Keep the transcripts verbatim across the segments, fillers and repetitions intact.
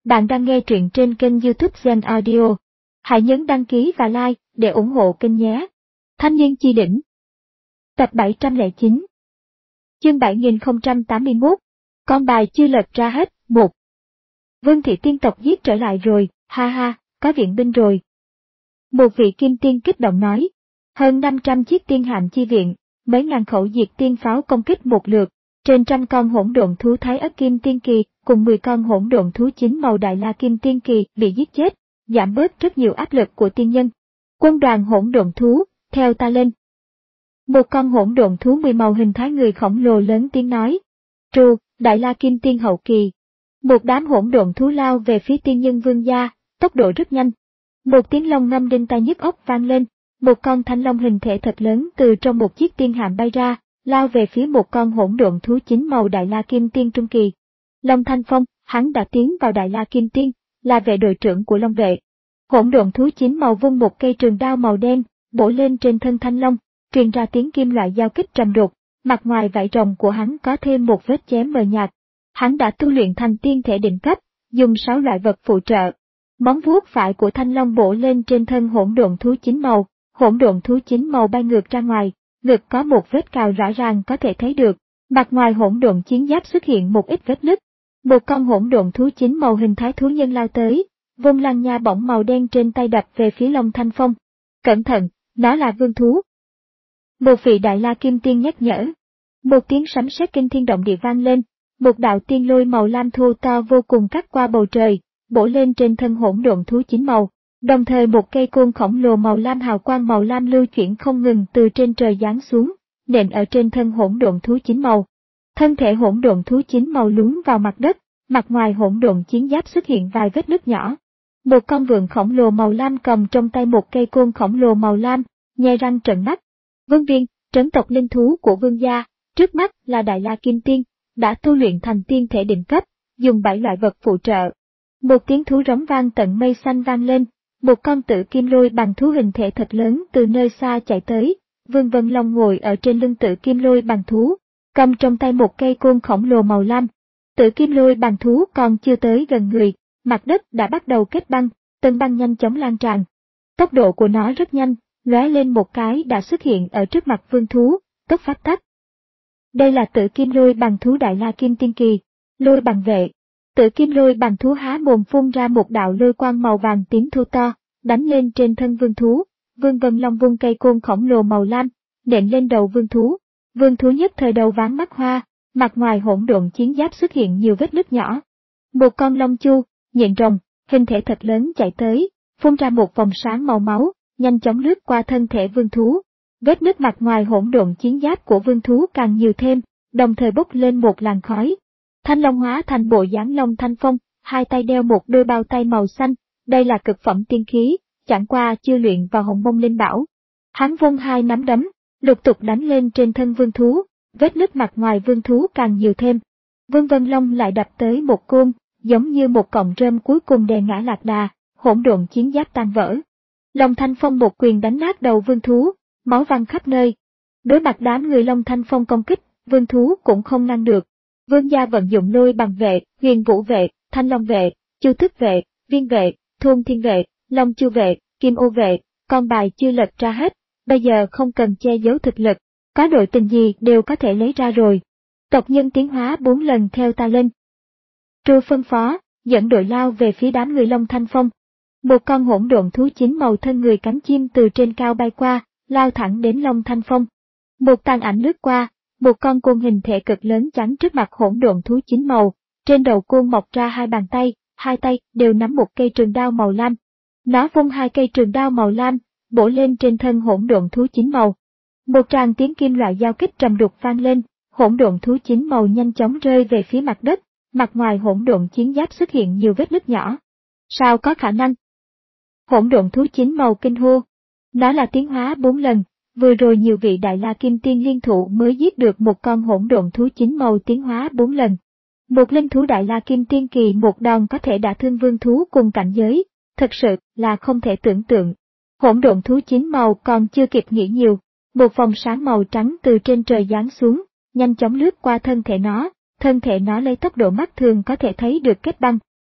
Bạn đang nghe truyện trên kênh YouTube Zen Audio. Hãy nhấn đăng ký và like để ủng hộ kênh nhé. Thanh niên chi đỉnh. Tập bảy trăm lẻ chín. Chương bảy nghìn không trăm tám mươi mốt. Con bài chưa lật ra hết. một. Vương thị tiên tộc giết trở lại rồi, ha ha, có viện binh rồi. Một vị kim tiên kích động nói. Hơn năm trăm chiếc tiên hạm chi viện, mấy ngàn khẩu diệt tiên pháo công kích một lượt. Trên trăm con hỗn độn thú Thái Ất Kim Tiên Kỳ cùng mười con hỗn độn thú chín màu Đại La Kim Tiên Kỳ bị giết chết, giảm bớt rất nhiều áp lực của tiên nhân. Quân đoàn hỗn độn thú, theo ta lên. Một con hỗn độn thú mười màu hình thái người khổng lồ lớn tiếng nói. Trù, Đại La Kim Tiên hậu kỳ. Một đám hỗn độn thú lao về phía tiên nhân vương gia, tốc độ rất nhanh. Một tiếng long ngâm đinh tai nhức óc vang lên, một con thanh long hình thể thật lớn từ trong một chiếc tiên hạm bay ra, lao về phía một con hỗn độn thú chín màu Đại La Kim Tiên trung kỳ. Long Thanh Phong, hắn đã tiến vào Đại La Kim Tiên, là vệ đội trưởng của Long vệ. Hỗn độn thú chín màu vung một cây trường đao màu đen, bổ lên trên thân thanh long, truyền ra tiếng kim loại giao kích trầm đục, mặt ngoài vảy rồng của hắn có thêm một vết chém mờ nhạt. Hắn đã tu luyện thành tiên thể đỉnh cấp, dùng sáu loại vật phụ trợ. Móng vuốt phải của thanh long bổ lên trên thân hỗn độn thú chín màu, hỗn độn thú chín màu bay ngược ra ngoài. Ngực có một vết cào rõ ràng có thể thấy được, mặt ngoài hỗn độn chiến giáp xuất hiện một ít vết nứt. Một con hỗn độn thú chín màu hình thái thú nhân lao tới, vung lăng nha bổng màu đen trên tay đập về phía Long Thanh Phong. Cẩn thận, nó là vương thú. Một vị Đại La Kim Tiên nhắc nhở. Một tiếng sấm sét kinh thiên động địa vang lên, một đạo tiên lôi màu lam thô to vô cùng cắt qua bầu trời, bổ lên trên thân hỗn độn thú chín màu. Đồng thời một cây côn khổng lồ màu lam hào quang màu lam lưu chuyển không ngừng từ trên trời giáng xuống, nện ở trên thân hỗn độn thú chín màu. Thân thể hỗn độn thú chín màu lún vào mặt đất, mặt ngoài hỗn độn chiến giáp xuất hiện vài vết nứt nhỏ. Một con vượn khổng lồ màu lam cầm trong tay một cây côn khổng lồ màu lam, nhe răng trợn mắt. Vương Viên, trấn tộc linh thú của vương gia, trước mắt là Đại La Kim Tiên, đã tu luyện thành tiên thể đỉnh cấp, dùng bảy loại vật phụ trợ. Một tiếng thú rống vang tận mây xanh vang lên. Một con tử kim lôi bằng thú hình thể thật lớn từ nơi xa chạy tới, Vương Vân Long ngồi ở trên lưng tử kim lôi bằng thú, cầm trong tay một cây côn khổng lồ màu lam. Tử kim lôi bằng thú còn chưa tới gần người, mặt đất đã bắt đầu kết băng, tầng băng nhanh chóng lan tràn. Tốc độ của nó rất nhanh, lóe lên một cái đã xuất hiện ở trước mặt vương thú, tốc pháp tắc. Đây là tử kim lôi bằng thú Đại La Kim Tiên Kỳ, lôi bằng vệ. Tử kim lôi bằng thú há mồm phun ra một đạo lôi quang màu vàng tím thô to, đánh lên trên thân vương thú. Vương Vân Long vung cây côn khổng lồ màu lam, nện lên đầu vương thú. Vương thú nhất thời đầu váng mắt hoa, mặt ngoài hỗn độn chiến giáp xuất hiện nhiều vết nứt nhỏ. Một con long chu, nhện rồng, hình thể thật lớn chạy tới, phun ra một vòng sáng màu máu, nhanh chóng lướt qua thân thể vương thú. Vết nứt mặt ngoài hỗn độn chiến giáp của vương thú càng nhiều thêm, đồng thời bốc lên một làn khói. Thanh long hóa thành bộ dáng Long Thanh Phong, hai tay đeo một đôi bao tay màu xanh, đây là cực phẩm tiên khí, chẳng qua chưa luyện vào Hồng Mông Linh Bảo. Hắn vung hai nắm đấm, lục tục đánh lên trên thân vương thú, vết nứt mặt ngoài vương thú càng nhiều thêm. Vương Vân Long lại đập tới một côn, giống như một cọng rơm cuối cùng đè ngã lạc đà, hỗn độn chiến giáp tan vỡ. Long Thanh Phong một quyền đánh nát đầu vương thú, máu văng khắp nơi. Đối mặt đám người Long Thanh Phong công kích, vương thú cũng không ngăn được. Vương gia vận dụng lôi bằng vệ, huyền vũ vệ, thanh long vệ, chu tước vệ, viên vệ, thôn thiên vệ, long chu vệ, kim ô vệ, con bài chưa lật ra hết, bây giờ không cần che giấu thực lực, có đội tình gì đều có thể lấy ra rồi. Tộc nhân tiến hóa bốn lần theo ta lên. Trư phân phó, dẫn đội lao về phía đám người Long Thanh Phong. Một con hỗn độn thú chín màu thân người cánh chim từ trên cao bay qua, lao thẳng đến Long Thanh Phong. Một tàn ảnh lướt qua. Một con côn hình thể cực lớn chắn trước mặt hỗn độn thú chín màu, trên đầu côn mọc ra hai bàn tay, hai tay đều nắm một cây trường đao màu lam. Nó vung hai cây trường đao màu lam, bổ lên trên thân hỗn độn thú chín màu. Một tràng tiếng kim loại giao kích trầm đục vang lên, hỗn độn thú chín màu nhanh chóng rơi về phía mặt đất, mặt ngoài hỗn độn chiến giáp xuất hiện nhiều vết nứt nhỏ. Sao có khả năng? Hỗn độn thú chín màu kinh hô. Nó là tiến hóa bốn lần. Vừa rồi nhiều vị Đại La Kim Tiên liên thủ mới giết được một con hỗn độn thú chín màu tiến hóa bốn lần. Một linh thú Đại La Kim Tiên Kỳ một đòn có thể đả thương vương thú cùng cảnh giới, thật sự là không thể tưởng tượng. Hỗn độn thú chín màu còn chưa kịp nghĩ nhiều, một vòng sáng màu trắng từ trên trời giáng xuống, nhanh chóng lướt qua thân thể nó, thân thể nó lấy tốc độ mắt thường có thể thấy được kết băng.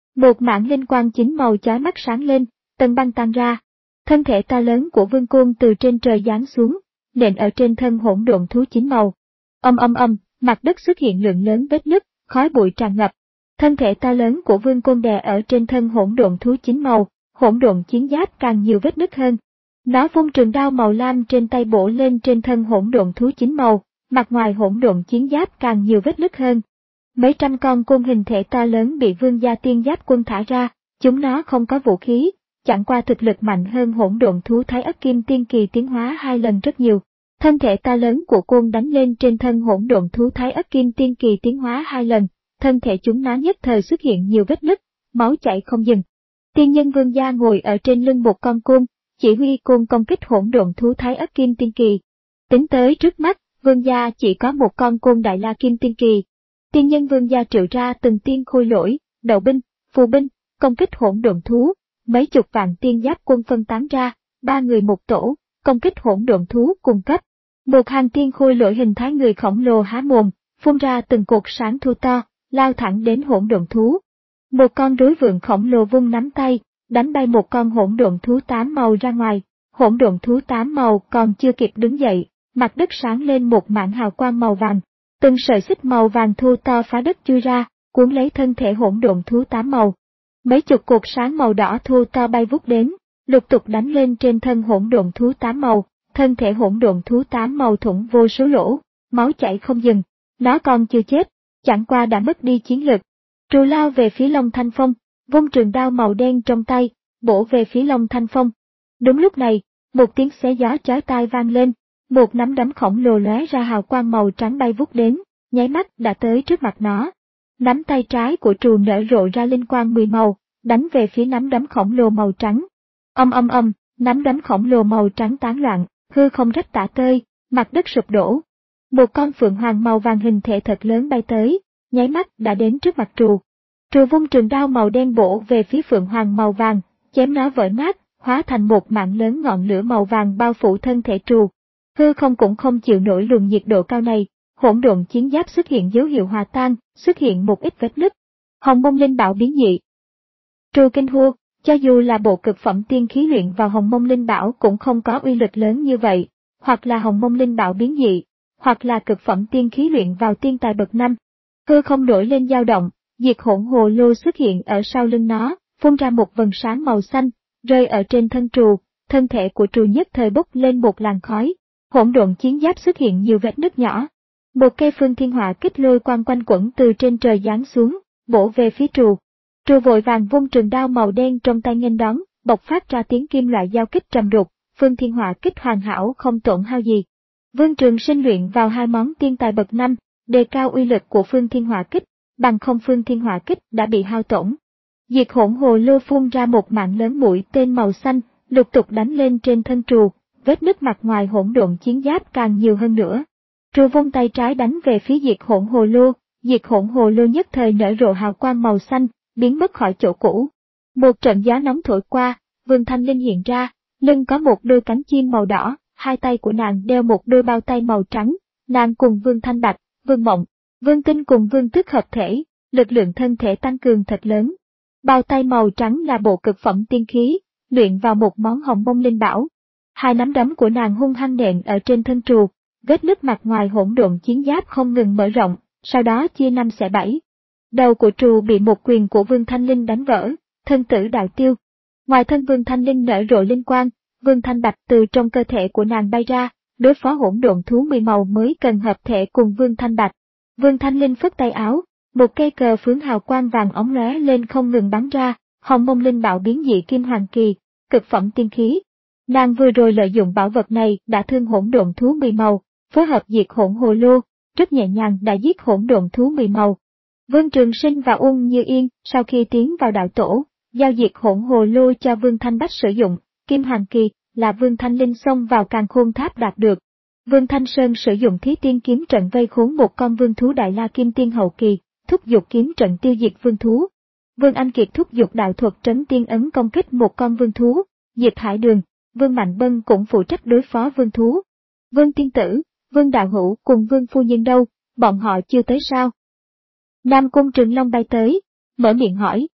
Một mảng linh quang chín màu chói mắt sáng lên, tầng băng tan ra. Thân thể to lớn của vương côn từ trên trời giáng xuống, nện ở trên thân hỗn độn thú chín màu. Âm âm âm, mặt đất xuất hiện lượng lớn vết nứt, khói bụi tràn ngập. Thân thể to lớn của vương côn đè ở trên thân hỗn độn thú chín màu, hỗn độn chiến giáp càng nhiều vết nứt hơn. Nó vung trường đao màu lam trên tay bổ lên trên thân hỗn độn thú chín màu, mặt ngoài hỗn độn chiến giáp càng nhiều vết nứt hơn. Mấy trăm con côn hình thể to lớn bị vương gia tiên giáp quân thả ra, chúng nó không có vũ khí, chẳng qua thực lực mạnh hơn hỗn độn thú Thái Ất Kim Tiên Kỳ tiến hóa hai lần rất nhiều. Thân thể to lớn của côn đánh lên trên thân hỗn độn thú Thái Ất Kim Tiên Kỳ tiến hóa hai lần, thân thể chúng nó nhất thời xuất hiện nhiều vết nứt, máu chảy không dừng. Tiên nhân vương gia ngồi ở trên lưng một con côn, chỉ huy côn công kích hỗn độn thú Thái Ất Kim Tiên Kỳ. Tính tới trước mắt, vương gia chỉ có một con côn Đại La Kim Tiên Kỳ. Tiên nhân vương gia triệu ra từng tiên khôi lỗi, đậu binh, phù binh, công kích hỗn độn thú, mấy chục vạn tiên giáp quân phân tán ra, ba người một tổ, công kích hỗn độn thú cùng cấp. Một hàng tiên khôi lỗi hình thái người khổng lồ há mồm, phun ra từng cột sáng thu to, lao thẳng đến hỗn độn thú. Một con rối vượn khổng lồ vung nắm tay, đánh bay một con hỗn độn thú tám màu ra ngoài. Hỗn độn thú tám màu còn chưa kịp đứng dậy, mặt đất sáng lên một mảng hào quang màu vàng. Từng sợi xích màu vàng thu to phá đất chui ra, cuốn lấy thân thể hỗn độn thú tám màu. Mấy chục cột sáng màu đỏ thu to bay vút đến, lục tục đánh lên trên thân hỗn độn thú tám màu. Thân thể hỗn độn thú tám màu thủng vô số lỗ, máu chảy không dừng. Nó còn chưa chết, chẳng qua đã mất đi chiến lực. Trù lao về phía Long Thanh Phong, vung trường đao màu đen trong tay, bổ về phía Long Thanh Phong. Đúng lúc này, một tiếng xé gió chói tai vang lên, một nắm đấm khổng lồ lóe ra hào quang màu trắng bay vút đến, nháy mắt đã tới trước mặt nó. Nắm tay trái của Trù nở rộ ra linh quang mười màu, đánh về phía nắm đấm khổng lồ màu trắng. Âm âm âm, nắm đấm khổng lồ màu trắng tán loạn, hư không rách tả tơi, mặt đất sụp đổ. Một con phượng hoàng màu vàng hình thể thật lớn bay tới, nháy mắt đã đến trước mặt Trù. Trù vung trường đao màu đen bổ về phía phượng hoàng màu vàng, chém nó vỡ nát, hóa thành một mảng lớn ngọn lửa màu vàng bao phủ thân thể Trù. Hư không cũng không chịu nổi luồng nhiệt độ cao này, hỗn độn chiến giáp xuất hiện dấu hiệu hòa tan, xuất hiện một ít vết nứt. Hồng mông linh bảo biến dị. Trù kinh hô, cho dù là bộ cực phẩm tiên khí luyện vào hồng mông linh bảo cũng không có uy lực lớn như vậy, hoặc là hồng mông linh bảo biến dị, hoặc là cực phẩm tiên khí luyện vào tiên tài bậc năm. Hư không nổi lên dao động, diệt hỗn hồ lô xuất hiện ở sau lưng nó, phun ra một vầng sáng màu xanh, rơi ở trên thân Trù, thân thể của Trù nhất thời bốc lên một làn khói. Hỗn độn chiến giáp xuất hiện nhiều vết nứt nhỏ. Một cây phương thiên hỏa kích lôi quang quanh quẩn từ trên trời giáng xuống, bổ về phía Trù. Trù vội vàng vung trường đao màu đen trong tay nghênh đón, bộc phát ra tiếng kim loại giao kích trầm đục, phương thiên hỏa kích hoàn hảo không tổn hao gì. Vương Trường Sinh luyện vào hai món tiên tài bậc năm, đề cao uy lực của phương thiên hỏa kích, bằng không phương thiên hỏa kích đã bị hao tổn. Diệt hỗn hồ lô phun ra một mạng lớn mũi tên màu xanh, lục tục đánh lên trên thân Trù. Vết nứt mặt ngoài hỗn độn chiến giáp càng nhiều hơn nữa. Trù vung tay trái đánh về phía diệt hỗn hồ lô, diệt hỗn hồ lô nhất thời nở rộ hào quang màu xanh, biến mất khỏi chỗ cũ. Một trận gió nóng thổi qua, Vương Thanh Linh hiện ra, lưng có một đôi cánh chim màu đỏ, hai tay của nàng đeo một đôi bao tay màu trắng, nàng cùng Vương Thanh Bạch, Vương Mộng, Vương Tinh cùng Vương Tức hợp thể, lực lượng thân thể tăng cường thật lớn. Bao tay màu trắng là bộ cực phẩm tiên khí, luyện vào một món hồng mông linh bảo. Hai nắm đấm của nàng hung hăng nện ở trên thân Trù, vết nứt mặt ngoài hỗn độn chiến giáp không ngừng mở rộng, sau đó chia năm xẻ bảy. Đầu của Trù bị một quyền của Vương Thanh Linh đánh vỡ, thân tử đạo tiêu. Ngoài thân Vương Thanh Linh nở rộ linh quang, Vương Thanh Bạch từ trong cơ thể của nàng bay ra, đối phó hỗn độn thú mười màu mới cần hợp thể cùng Vương Thanh Bạch. Vương Thanh Linh phất tay áo, một cây cờ phướng hào quang vàng óng lóe lên không ngừng bắn ra, hồng mông linh bảo biến dị kim hoàng kỳ, cực phẩm tiên khí. Nàng vừa rồi lợi dụng bảo vật này đã thương hỗn độn thú mười màu, phối hợp diệt hỗn hồ lô, rất nhẹ nhàng đã giết hỗn độn thú mười màu. Vương Trường Sinh và Uông Như Yên sau khi tiến vào đạo tổ, giao diệt hỗn hồ lô cho Vương Thanh Bách sử dụng, kim hoàng kỳ là Vương Thanh Linh xông vào càn khôn tháp đạt được. Vương Thanh Sơn sử dụng thí tiên kiếm trận vây khốn một con vương thú Đại La Kim Tiên hậu kỳ, thúc giục kiếm trận tiêu diệt vương thú. Vương Anh Kiệt thúc giục đạo thuật trấn tiên ấn công kích một con vương thú, diệt hải đường. Vương Mạnh Bân cũng phụ trách đối phó vương thú. Vương Tiên Tử, Vương Đạo Hữu cùng Vương Phu Nhân đâu, bọn họ chưa tới sao? Nam Cung Trường Long bay tới, mở miệng hỏi.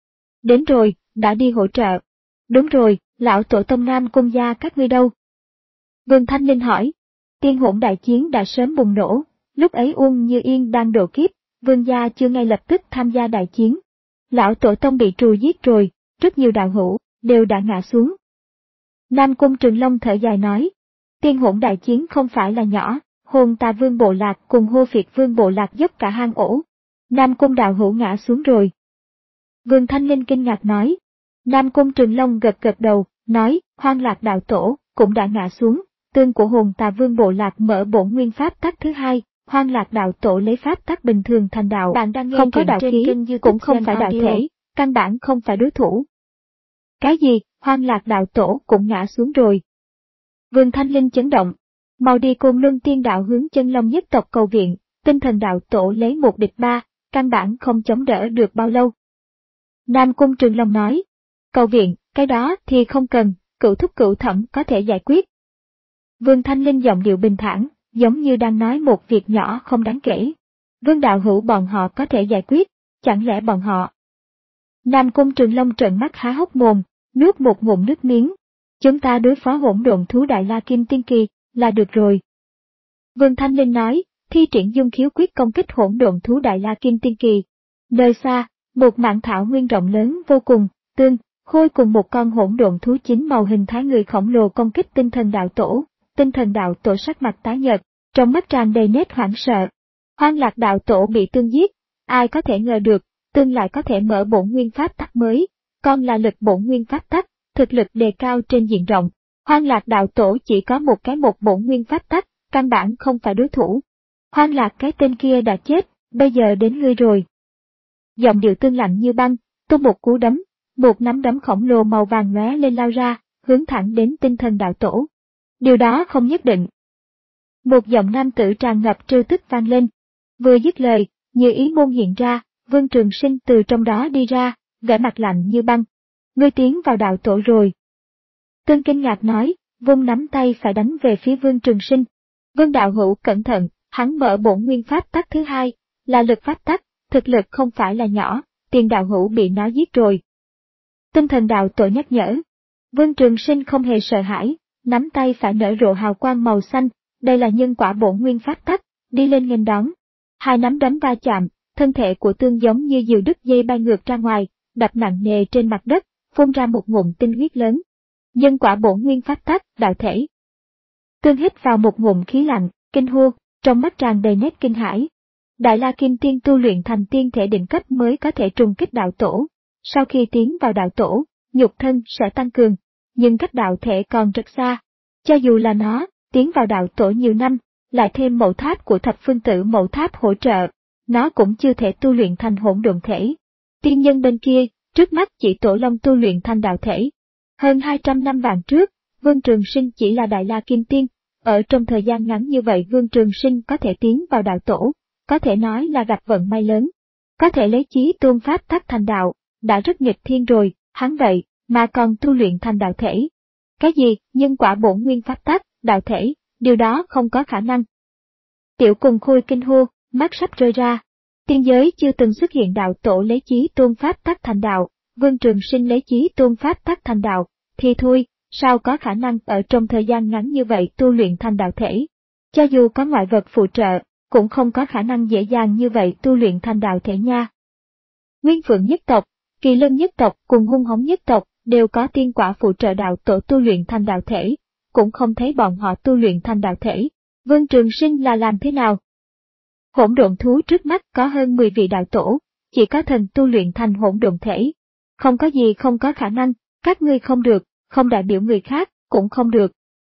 Đến rồi, đã đi hỗ trợ. Đúng rồi, lão tổ tông Nam Cung gia các ngươi đâu? Vương Thanh Linh hỏi. Tiên hỗn đại chiến đã sớm bùng nổ, lúc ấy Uông Như Yên đang độ kiếp, Vương gia chưa ngay lập tức tham gia đại chiến. Lão tổ tông bị trù giết rồi, rất nhiều đạo hữu, đều đã ngã xuống. Nam Cung Trường Long thở dài nói. Tiên hỗn đại chiến không phải là nhỏ, Hồn Tà Vương bộ lạc cùng Hô Phiệt Vương bộ lạc dốc cả hang ổ. Nam Cung đạo hữu ngã xuống rồi. Vương Thanh Linh kinh ngạc nói. Nam Cung Trường Long gật gật đầu, nói, Hoang Lạc đạo tổ, cũng đã ngã xuống, tương của Hồn Tà Vương bộ lạc mở bổn nguyên pháp tắc thứ hai, Hoang Lạc đạo tổ lấy pháp tắc bình thường thành đạo. Bạn đang nghe không có đạo khí, cũng không phải đạo thể, căn bản không phải đối thủ. Cái gì, Hoang Lạc đạo tổ cũng ngã xuống rồi. Vương Thanh Linh chấn động. Mau đi Côn Luân Tiên đạo hướng Chân Long nhất tộc cầu viện, tinh thần đạo tổ lấy một địch ba, căn bản không chống đỡ được bao lâu. Nam Cung Trường Long nói. Cầu viện, cái đó thì không cần, cửu thúc cửu thẩm có thể giải quyết. Vương Thanh Linh giọng điệu bình thản, giống như đang nói một việc nhỏ không đáng kể. Vương đạo hữu bọn họ có thể giải quyết, chẳng lẽ bọn họ... Nam Cung Trường Long trợn mắt há hốc mồm, nuốt một ngụm nước miếng. Chúng ta đối phó hỗn độn thú Đại La Kim Tiên Kỳ, là được rồi. Vương Thanh Linh nói, thi triển dung khiếu quyết công kích hỗn độn thú Đại La Kim Tiên Kỳ. Nơi xa, một mảng thảo nguyên rộng lớn vô cùng, tương, khôi cùng một con hỗn độn thú chín màu hình thái người khổng lồ công kích tinh thần đạo tổ. Tinh thần đạo tổ sắc mặt tái nhợt, trong mắt tràn đầy nét hoảng sợ. Hoang Lạc đạo tổ bị tương giết, ai có thể ngờ được, tương lại có thể mở bổn nguyên pháp tắc mới, con là lực bổn nguyên pháp tắc, thực lực đề cao trên diện rộng. Hoang Lạc đạo tổ chỉ có một cái một bổn nguyên pháp tắc, căn bản không phải đối thủ. Hoang Lạc cái tên kia đã chết, bây giờ đến ngươi rồi. Giọng điệu tương lạnh như băng, tung một cú đấm, một nắm đấm khổng lồ màu vàng lóe lên lao ra, hướng thẳng đến tinh thần đạo tổ. Điều đó không nhất định. Một giọng nam tử tràn ngập trêu tức vang lên. Vừa dứt lời, Như Ý môn hiện ra, Vương Trường Sinh từ trong đó đi ra, vẻ mặt lạnh như băng. Ngươi tiến vào đạo tổ rồi. Tương kinh ngạc nói, vung nắm tay phải đánh về phía Vương Trường Sinh. Vương đạo hữu cẩn thận, hắn mở bổn nguyên pháp tắc thứ hai, là lực pháp tắc, thực lực không phải là nhỏ, tiền đạo hữu bị nó giết rồi. Tinh thần đạo tổ nhắc nhở. Vương Trường Sinh không hề sợ hãi, nắm tay phải nở rộ hào quang màu xanh, đây là nhân quả bổn nguyên pháp tắc, đi lên nghênh đón. Hai nắm đấm va chạm, thân thể của tương giống như diều đứt dây bay ngược ra ngoài, đập nặng nề trên mặt đất, phun ra một ngụm tinh huyết lớn. Nhân quả bổn nguyên pháp tắc, đạo thể. Tương hít vào một ngụm khí lạnh, kinh hô, trong mắt tràn đầy nét kinh hãi. Đại La Kim Tiên tu luyện thành tiên thể đỉnh cấp mới có thể trùng kích đạo tổ. Sau khi tiến vào đạo tổ, nhục thân sẽ tăng cường, nhưng cách đạo thể còn rất xa. Cho dù là nó, tiến vào đạo tổ nhiều năm, lại thêm mậu tháp của thập phương tử mậu tháp hỗ trợ, nó cũng chưa thể tu luyện thành hỗn độn thể. Tiên nhân bên kia, trước mắt chỉ Tổ Long tu luyện thành đạo thể. Hơn hai trăm năm vạn trước, Vương Trường Sinh chỉ là Đại La Kim Tiên, ở trong thời gian ngắn như vậy Vương Trường Sinh có thể tiến vào đạo tổ, có thể nói là gặp vận may lớn. Có thể lấy chí tôn pháp tắc thành đạo, đã rất nghịch thiên rồi, hắn vậy, mà còn tu luyện thành đạo thể. Cái gì, nhân quả bổn nguyên pháp tắc, đạo thể, điều đó không có khả năng. Tiểu Cùng Khôi kinh hô, mắt sắp rơi ra. Tiên giới chưa từng xuất hiện đạo tổ lấy chí tôn pháp tắc thành đạo, Vương Trường Sinh lấy chí tôn pháp tắc thành đạo, thì thôi, sao có khả năng ở trong thời gian ngắn như vậy tu luyện thành đạo thể. Cho dù có ngoại vật phụ trợ, cũng không có khả năng dễ dàng như vậy tu luyện thành đạo thể nha. Nguyên Phượng nhất tộc, Kỳ Lân nhất tộc cùng Hung Hống nhất tộc đều có tiên quả phụ trợ đạo tổ tu luyện thành đạo thể, cũng không thấy bọn họ tu luyện thành đạo thể. Vương Trường Sinh là làm thế nào? Hỗn độn thú trước mắt có hơn mười vị đạo tổ, chỉ có thần tu luyện thành hỗn độn thể. Không có gì không có khả năng, các ngươi không được, không đại biểu người khác, cũng không được.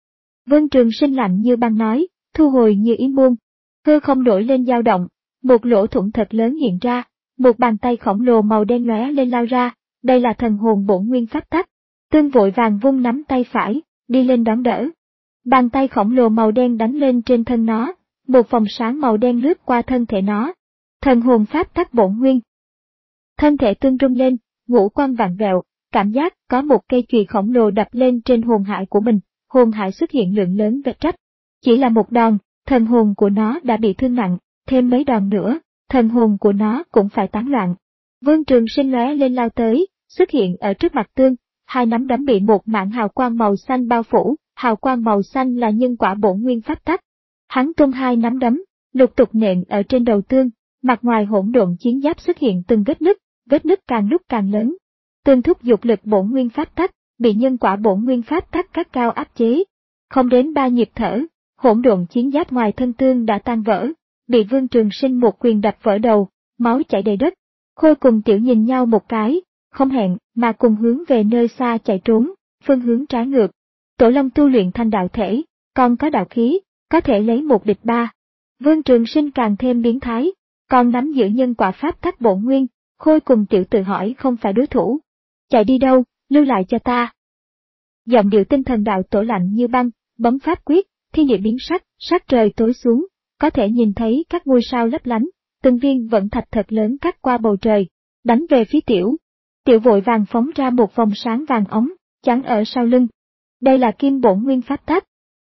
Vương Trường Sinh lạnh như băng nói, thu hồi Như Ý môn. Hư không nổi lên dao động, một lỗ thủng thật lớn hiện ra, một bàn tay khổng lồ màu đen lóe lên lao ra, đây là thần hồn bổn nguyên pháp tắc. Tương vội vàng vung nắm tay phải, đi lên đón đỡ. Bàn tay khổng lồ màu đen đánh lên trên thân nó, một vòng sáng màu đen lướt qua thân thể nó. Thần hồn pháp tắc bổn nguyên. Thân thể tương rung lên, ngũ quan vặn vẹo, cảm giác có một cây chùy khổng lồ đập lên trên hồn hải của mình, hồn hải xuất hiện lượng lớn vết rách. Chỉ là một đòn, thần hồn của nó đã bị thương nặng, thêm mấy đòn nữa, thần hồn của nó cũng phải tán loạn. Vương Trường Sinh lóe lên lao tới, xuất hiện ở trước mặt Tương, hai nắm đấm bị một mảng hào quang màu xanh bao phủ, hào quang màu xanh là nhân quả bổn nguyên pháp tắc. Hắn tung hai nắm đấm, lục tục nện ở trên đầu Tương, mặt ngoài hỗn độn chiến giáp xuất hiện từng vết nứt, vết nứt càng lúc càng lớn. Tương thúc dục lực bổn nguyên pháp tắc, bị nhân quả bổn nguyên pháp tắc cắt cao áp chế. Không đến ba nhịp thở, hỗn độn chiến giáp ngoài thân Tương đã tan vỡ, bị Vương Trường Sinh một quyền đập vỡ đầu, máu chảy đầy đất. Khôi cùng Tiểu nhìn nhau một cái, không hẹn mà cùng hướng về nơi xa chạy trốn, phương hướng trái ngược. Tổ Long tu luyện thành đạo thể, còn có đạo khí, có thể lấy một địch ba. Vương Trường Sinh càng thêm biến thái, còn nắm giữ nhân quả pháp tắc bổn nguyên, Khôi cùng Tiểu tự hỏi không phải đối thủ. Chạy đi đâu, lưu lại cho ta. Giọng điệu tinh thần đạo tổ lạnh như băng, bấm pháp quyết, thiên địa biến sắc, sắc trời tối xuống, có thể nhìn thấy các ngôi sao lấp lánh, từng viên vẫn thạch thật lớn cắt qua bầu trời, đánh về phía Tiểu. Tiểu vội vàng phóng ra một vòng sáng vàng ống, chắn ở sau lưng. Đây là kim bổn nguyên pháp tắc.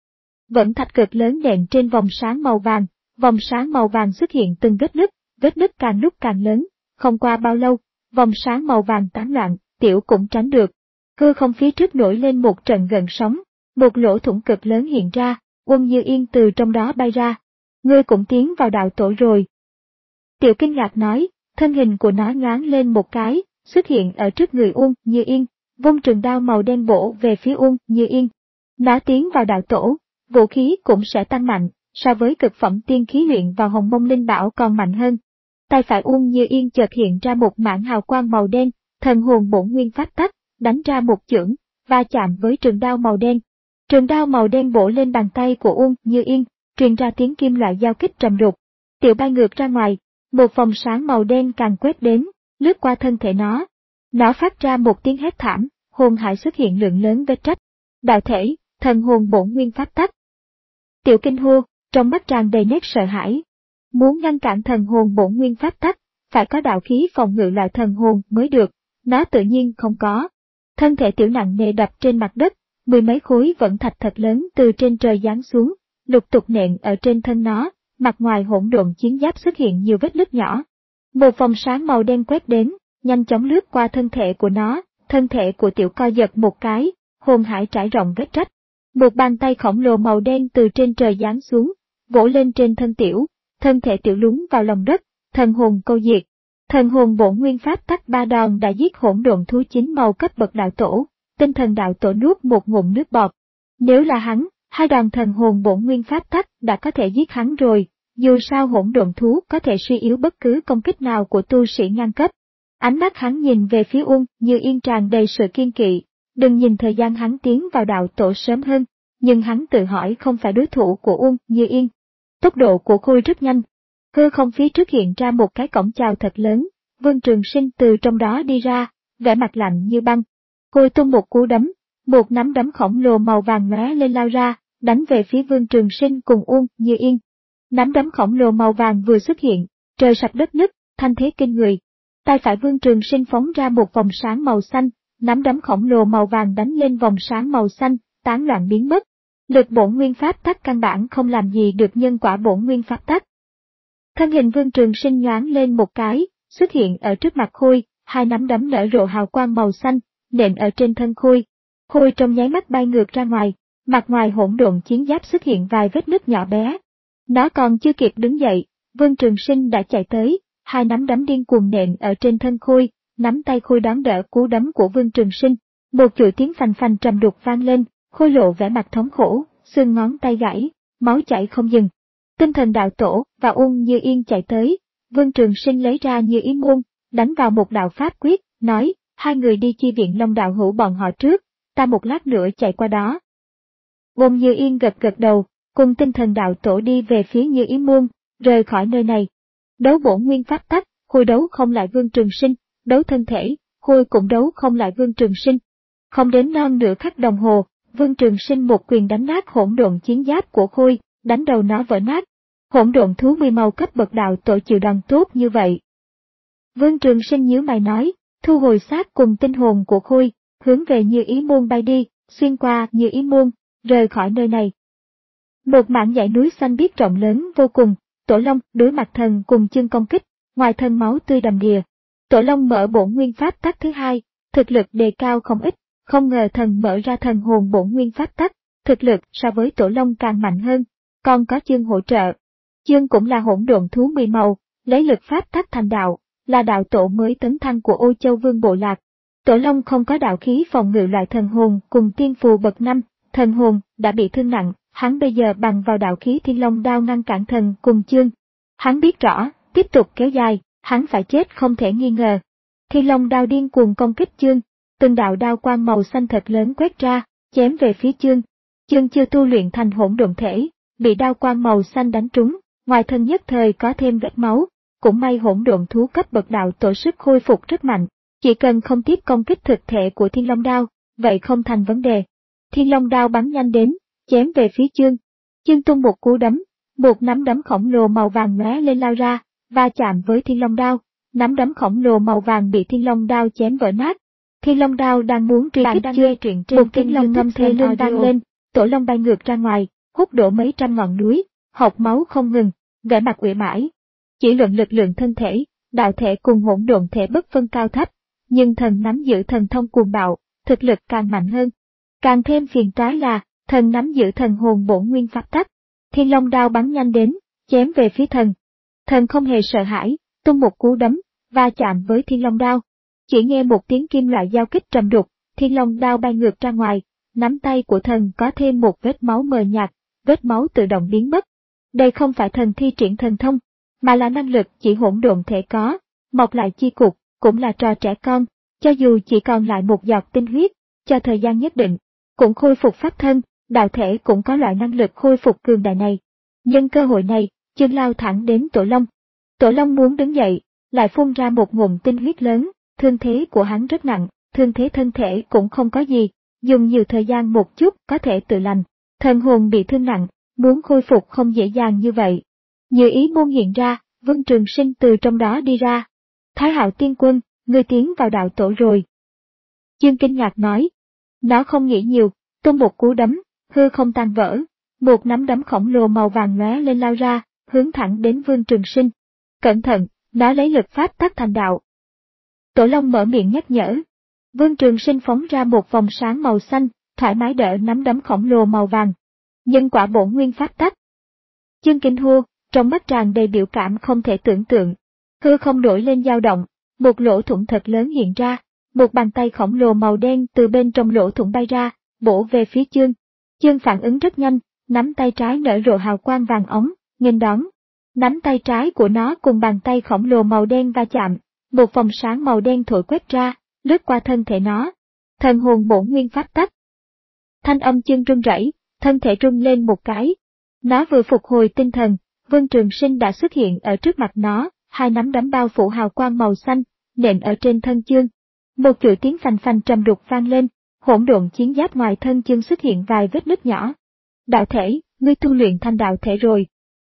Vẫn thạch cực lớn nện trên vòng sáng màu vàng, vòng sáng màu vàng xuất hiện từng vết nứt, vết nứt càng lúc càng lớn, không qua bao lâu, vòng sáng màu vàng tán loạn, Tiểu cũng tránh được. Hư không phía trước nổi lên một trận gợn sóng, một lỗ thủng cực lớn hiện ra, Uông Như Yên từ trong đó bay ra. Ngươi cũng tiến vào đạo tổ rồi. Tiểu kinh ngạc nói, thân hình của nó nhoáng lên một cái, xuất hiện ở trước người Uông Như Yên, vung trường đao màu đen bổ về phía Uông Như Yên. Nó tiến vào đạo tổ, vũ khí cũng sẽ tăng mạnh, so với cực phẩm tiên khí luyện vào Hồng Mông Linh Bảo còn mạnh hơn. Tay phải Uông Như Yên chợt hiện ra một mảng hào quang màu đen, thần hồn bổn nguyên pháp tắc, đánh ra một chưởng, va chạm với trường đao màu đen. Trường đao màu đen bổ lên bàn tay của Uông Như Yên, truyền ra tiếng kim loại giao kích trầm đục. Tiểu bay ngược ra ngoài, một vòng sáng màu đen càng quét đến, lướt qua thân thể nó. Nó phát ra một tiếng hét thảm, hồn hải xuất hiện lượng lớn vết rách. Đạo thể, thần hồn bổn nguyên pháp tắc. Tiểu kinh hô, trong mắt tràn đầy nét sợ hãi. Muốn ngăn cản thần hồn bổn nguyên pháp tắc, phải có đạo khí phòng ngự lại thần hồn mới được, nó tự nhiên không có. Thân thể Tiểu nặng nề đập trên mặt đất, mười mấy khối vẫn thạch thật lớn từ trên trời giáng xuống, lục tục nện ở trên thân nó, mặt ngoài hỗn độn chiến giáp xuất hiện nhiều vết nứt nhỏ. Một vòng sáng màu đen quét đến, nhanh chóng lướt qua thân thể của nó, thân thể của Tiểu co giật một cái, hồn hải trải rộng vết rách. Một bàn tay khổng lồ màu đen từ trên trời giáng xuống, vỗ lên trên thân Tiểu, thân thể Tiểu lún vào lòng đất, thần hồn câu diệt. Thần hồn bổn nguyên pháp tắc ba đòn đã giết hỗn độn thú chín màu cấp bậc đạo tổ, tinh thần đạo tổ nuốt một ngụm nước bọt. Nếu là hắn, hai đòn thần hồn bổn nguyên pháp tắc đã có thể giết hắn rồi, dù sao hỗn độn thú có thể suy yếu bất cứ công kích nào của tu sĩ ngang cấp. Ánh mắt hắn nhìn về phía Uông Như Yên tràn đầy sự kiên kỵ, đừng nhìn thời gian hắn tiến vào đạo tổ sớm hơn, nhưng hắn tự hỏi không phải đối thủ của Uông Như Yên. Tốc độ của Khôi rất nhanh. Hư không phía trước hiện ra một cái cổng chào thật lớn, Vương Trường Sinh từ trong đó đi ra, vẻ mặt lạnh như băng. Khôi tung một cú đấm, một nắm đấm khổng lồ màu vàng lóe lên lao ra, đánh về phía Vương Trường Sinh cùng Uông Như Yên. Nắm đấm khổng lồ màu vàng vừa xuất hiện, trời sập đất nứt, thanh thế kinh người. Tay phải Vương Trường Sinh phóng ra một vòng sáng màu xanh, nắm đấm khổng lồ màu vàng đánh lên vòng sáng màu xanh, tán loạn biến mất. Lực bổn nguyên pháp tắc căn bản không làm gì được nhân quả bổn nguyên pháp tắc. Thân hình Vương Trường Sinh nhoáng lên một cái, xuất hiện ở trước mặt Khôi, hai nắm đấm nở rộ hào quang màu xanh, nện ở trên thân Khôi. Khôi trong nháy mắt bay ngược ra ngoài, mặt ngoài hỗn độn chiến giáp xuất hiện vài vết nứt nhỏ bé. Nó còn chưa kịp đứng dậy, Vương Trường Sinh đã chạy tới, hai nắm đấm điên cuồng nện ở trên thân Khôi, nắm tay Khôi đón đỡ cú đấm của Vương Trường Sinh. Một chuỗi tiếng phành phành trầm đục vang lên, Khôi lộ vẻ mặt thống khổ, xương ngón tay gãy, máu chảy không dừng. Tinh thần đạo tổ và Uông Như Yên chạy tới, Vương Trường Sinh lấy ra Như Ý môn, đánh vào một đạo pháp quyết, nói, hai người đi chi viện Long đạo hữu bọn họ trước, ta một lát nữa chạy qua đó. Uông Như Yên gật gật đầu, cùng tinh thần đạo tổ đi về phía Như Ý môn, rời khỏi nơi này. Đấu bổn nguyên pháp tắc, Khôi đấu không lại Vương Trường Sinh, đấu thân thể, Khôi cũng đấu không lại Vương Trường Sinh. Không đến non nửa khắc đồng hồ, Vương Trường Sinh một quyền đánh nát hỗn độn chiến giáp của Khôi, đánh đầu nó vỡ nát. Hỗn độn thú mười màu cấp bậc đạo tổ chịu đòn tốt như vậy. Vương Trường Sinh nhíu mày nói, thu hồi xác cùng tinh hồn của Khôi, hướng về Như Ý môn bay đi, xuyên qua Như Ý môn, rời khỏi nơi này. Một mảng dãy núi xanh biếc rộng lớn vô cùng, Tổ Long đối mặt thần cùng chân công kích, ngoài thân máu tươi đầm đìa. Tổ Long mở bổn nguyên pháp tắc thứ hai, thực lực đề cao không ít, không ngờ thần mở ra thần hồn bổn nguyên pháp tắc, thực lực so với Tổ Long càng mạnh hơn, còn có chương hỗ trợ. Chương cũng là hỗn độn thú mười màu, lấy lực pháp tắc thành đạo, là đạo tổ mới tấn thăng của Ô Châu Vương bộ lạc. Tổ Long không có đạo khí phòng ngự loại thần hồn cùng tiên phù bậc năm, thần hồn đã bị thương nặng, hắn bây giờ bằng vào đạo khí Thiên Long đao ngăn cản thần cùng chương. Hắn biết rõ, tiếp tục kéo dài, hắn phải chết không thể nghi ngờ. Thiên Long đao điên cuồng công kích chương, từng đạo đao quang màu xanh thật lớn quét ra, chém về phía chương. Chương chưa tu luyện thành hỗn độn thể, bị đao quang màu xanh đánh trúng, ngoài thân nhất thời có thêm vết máu. Cũng may hỗn độn thú cấp bậc đạo tổ sức khôi phục rất mạnh, chỉ cần không tiếp công kích thực thể của Thiên Long đao, vậy không thành vấn đề. Thiên Long đao bắn nhanh đến, chém về phía chương. Chương tung một cú đấm, một nắm đấm khổng lồ màu vàng lóe lên lao ra, va chạm với Thiên Long đao, nắm đấm khổng lồ màu vàng bị Thiên Long đao chém vỡ nát. Thiên Long đao đang muốn truy kích chưa, một tiếng long ngâm thê lương vang lên, Tổ Long bay ngược ra ngoài, hút đổ mấy trăm ngọn núi, hộc máu không ngừng, vẻ mặt uể oải. Chỉ luận lực lượng thân thể, đạo thể cùng hỗn độn thể bất phân cao thấp, nhưng thần nắm giữ thần thông cuồng bạo, thực lực càng mạnh hơn. Càng thêm phiền toái là, thần nắm giữ thần hồn bổn nguyên pháp tắc. Thiên Long đao bắn nhanh đến, chém về phía thần. Thần không hề sợ hãi, tung một cú đấm, va chạm với Thiên Long đao. Chỉ nghe một tiếng kim loại giao kích trầm đục, Thiên Long đao bay ngược ra ngoài, nắm tay của thần có thêm một vết máu mờ nhạt, vết máu tự động biến mất. Đây không phải thần thi triển thần thông, mà là năng lực chỉ hỗn độn thể có, mọc lại chi cục, cũng là trò trẻ con, cho dù chỉ còn lại một giọt tinh huyết, cho thời gian nhất định, cũng khôi phục pháp thân, đạo thể cũng có loại năng lực khôi phục cường đại này. Nhân cơ hội này, chương lao thẳng đến Tổ Long. Tổ Long muốn đứng dậy, lại phun ra một ngụm tinh huyết lớn, thương thế của hắn rất nặng, thương thế thân thể cũng không có gì, dùng nhiều thời gian một chút có thể tự lành, thần hồn bị thương nặng, muốn khôi phục không dễ dàng như vậy. Như ý môn hiện ra, Vương Trường Sinh từ trong đó đi ra. Thái Hạo Tiên Quân, ngươi tiến vào đạo tổ rồi. Chương kinh ngạc nói. Nó không nghĩ nhiều, tung một cú đấm, hư không tan vỡ, một nắm đấm khổng lồ màu vàng lóe lên lao ra, hướng thẳng đến Vương Trường Sinh. Cẩn thận, nó lấy lực pháp tắc thành đạo. Tổ Long mở miệng nhắc nhở. Vương Trường Sinh phóng ra một vòng sáng màu xanh, thoải mái đỡ nắm đấm khổng lồ màu vàng. Nhân quả bổn nguyên pháp tắc. Chương kinh hô, trong mắt tràn đầy biểu cảm không thể tưởng tượng. Hư không nổi lên dao động, một lỗ thủng thật lớn hiện ra, một bàn tay khổng lồ màu đen từ bên trong lỗ thủng bay ra, bổ về phía chương. Chương phản ứng rất nhanh, nắm tay trái nở rộ hào quang vàng óng, nghênh đón. Nắm tay trái của nó cùng bàn tay khổng lồ màu đen va chạm, một vòng sáng màu đen thổi quét ra, lướt qua thân thể nó. Thần hồn bổn nguyên pháp tắc. Thanh âm chương run rẩy, thân thể rung lên một cái. Nó vừa phục hồi tinh thần, Vương Trường Sinh đã xuất hiện ở trước mặt nó, hai nắm đấm bao phủ hào quang màu xanh, nện ở trên thân chương. Một chuỗi tiếng phành phành trầm đục vang lên, hỗn độn chiến giáp ngoài thân chương xuất hiện vài vết nứt nhỏ. Đạo thể, ngươi tu luyện thành đạo thể rồi.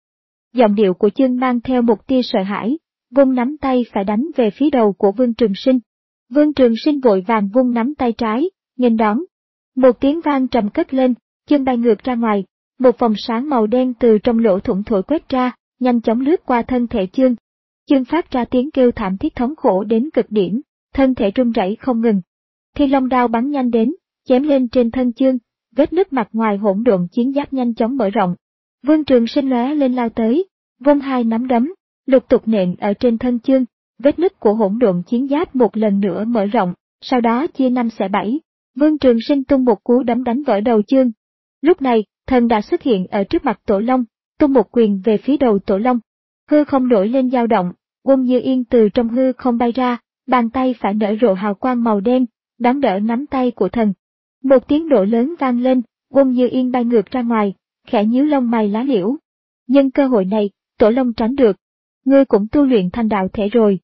Giọng điệu của chương mang theo một tia sợ hãi, vung nắm tay phải đánh về phía đầu của Vương Trường Sinh. Vương Trường Sinh vội vàng vung nắm tay trái, nghênh đón. Một tiếng vang trầm cất lên, chương bay ngược ra ngoài, một vòng sáng màu đen từ trong lỗ thủng thổi quét ra, nhanh chóng lướt qua thân thể chương. Chương phát ra tiếng kêu thảm thiết thống khổ đến cực điểm, thân thể run rẩy không ngừng. Thiên Long đao bắn nhanh đến, chém lên trên thân chương, vết nứt mặt ngoài hỗn độn chiến giáp nhanh chóng mở rộng. Vương Trường Sinh lóe lên lao tới, vung hai nắm đấm, lục tục nện ở trên thân chương, vết nứt của hỗn độn chiến giáp một lần nữa mở rộng, sau đó chia năm xẻ bảy. Vương Trường Sinh tung một cú đấm đánh vỡ đầu chương. Lúc này, thần đã xuất hiện ở trước mặt Tổ Long, tung một quyền về phía đầu Tổ Long. Hư không nổi lên dao động, Quân Như Yên từ trong hư không bay ra, bàn tay phải nở rộ hào quang màu đen, đón đỡ nắm tay của thần. Một tiếng nổ lớn vang lên, Quân Như Yên bay ngược ra ngoài, khẽ nhíu lông mày lá liễu. Nhân cơ hội này, Tổ Long tránh được. Ngươi cũng tu luyện thành đạo thể rồi.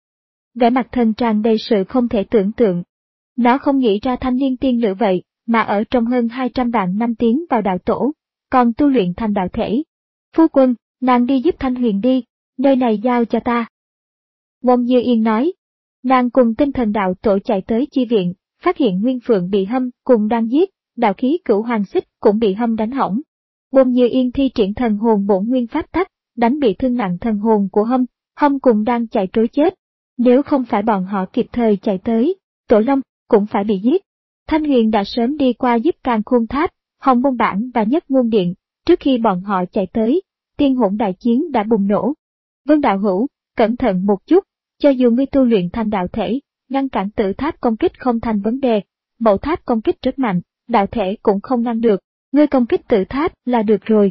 Vẻ mặt thần tràn đầy sự không thể tưởng tượng. Nó không nghĩ ra thanh niên tiên nữ vậy, mà ở trong hơn hai trăm vạn năm tiến vào đạo tổ, còn tu luyện thành đạo thể. Phu quân, nàng đi giúp Thanh Huyền đi, nơi này giao cho ta. Quân Như Yên nói. Nàng cùng tinh thần đạo tổ chạy tới chi viện, phát hiện Nguyên Phượng bị hâm cùng đang giết, đạo khí Cửu Hoàng Xích cũng bị hâm đánh hỏng. Quân Như Yên thi triển thần hồn bổn nguyên pháp tắc, đánh bị thương nặng thần hồn của hâm, hâm cùng đang chạy trối chết. Nếu không phải bọn họ kịp thời chạy tới, Tổ Long, cũng phải bị giết. Thanh Huyền đã sớm đi qua giúp Càn Khôn Tháp, Hồng Môn Bản và Nhất Nguồn Điện, trước khi bọn họ chạy tới, tiên hỗn đại chiến đã bùng nổ. Vương đạo hữu, cẩn thận một chút, cho dù ngươi tu luyện thành đạo thể, ngăn cản tử tháp công kích không thành vấn đề, mẫu tháp công kích rất mạnh, đạo thể cũng không ngăn được, ngươi công kích tử tháp là được rồi.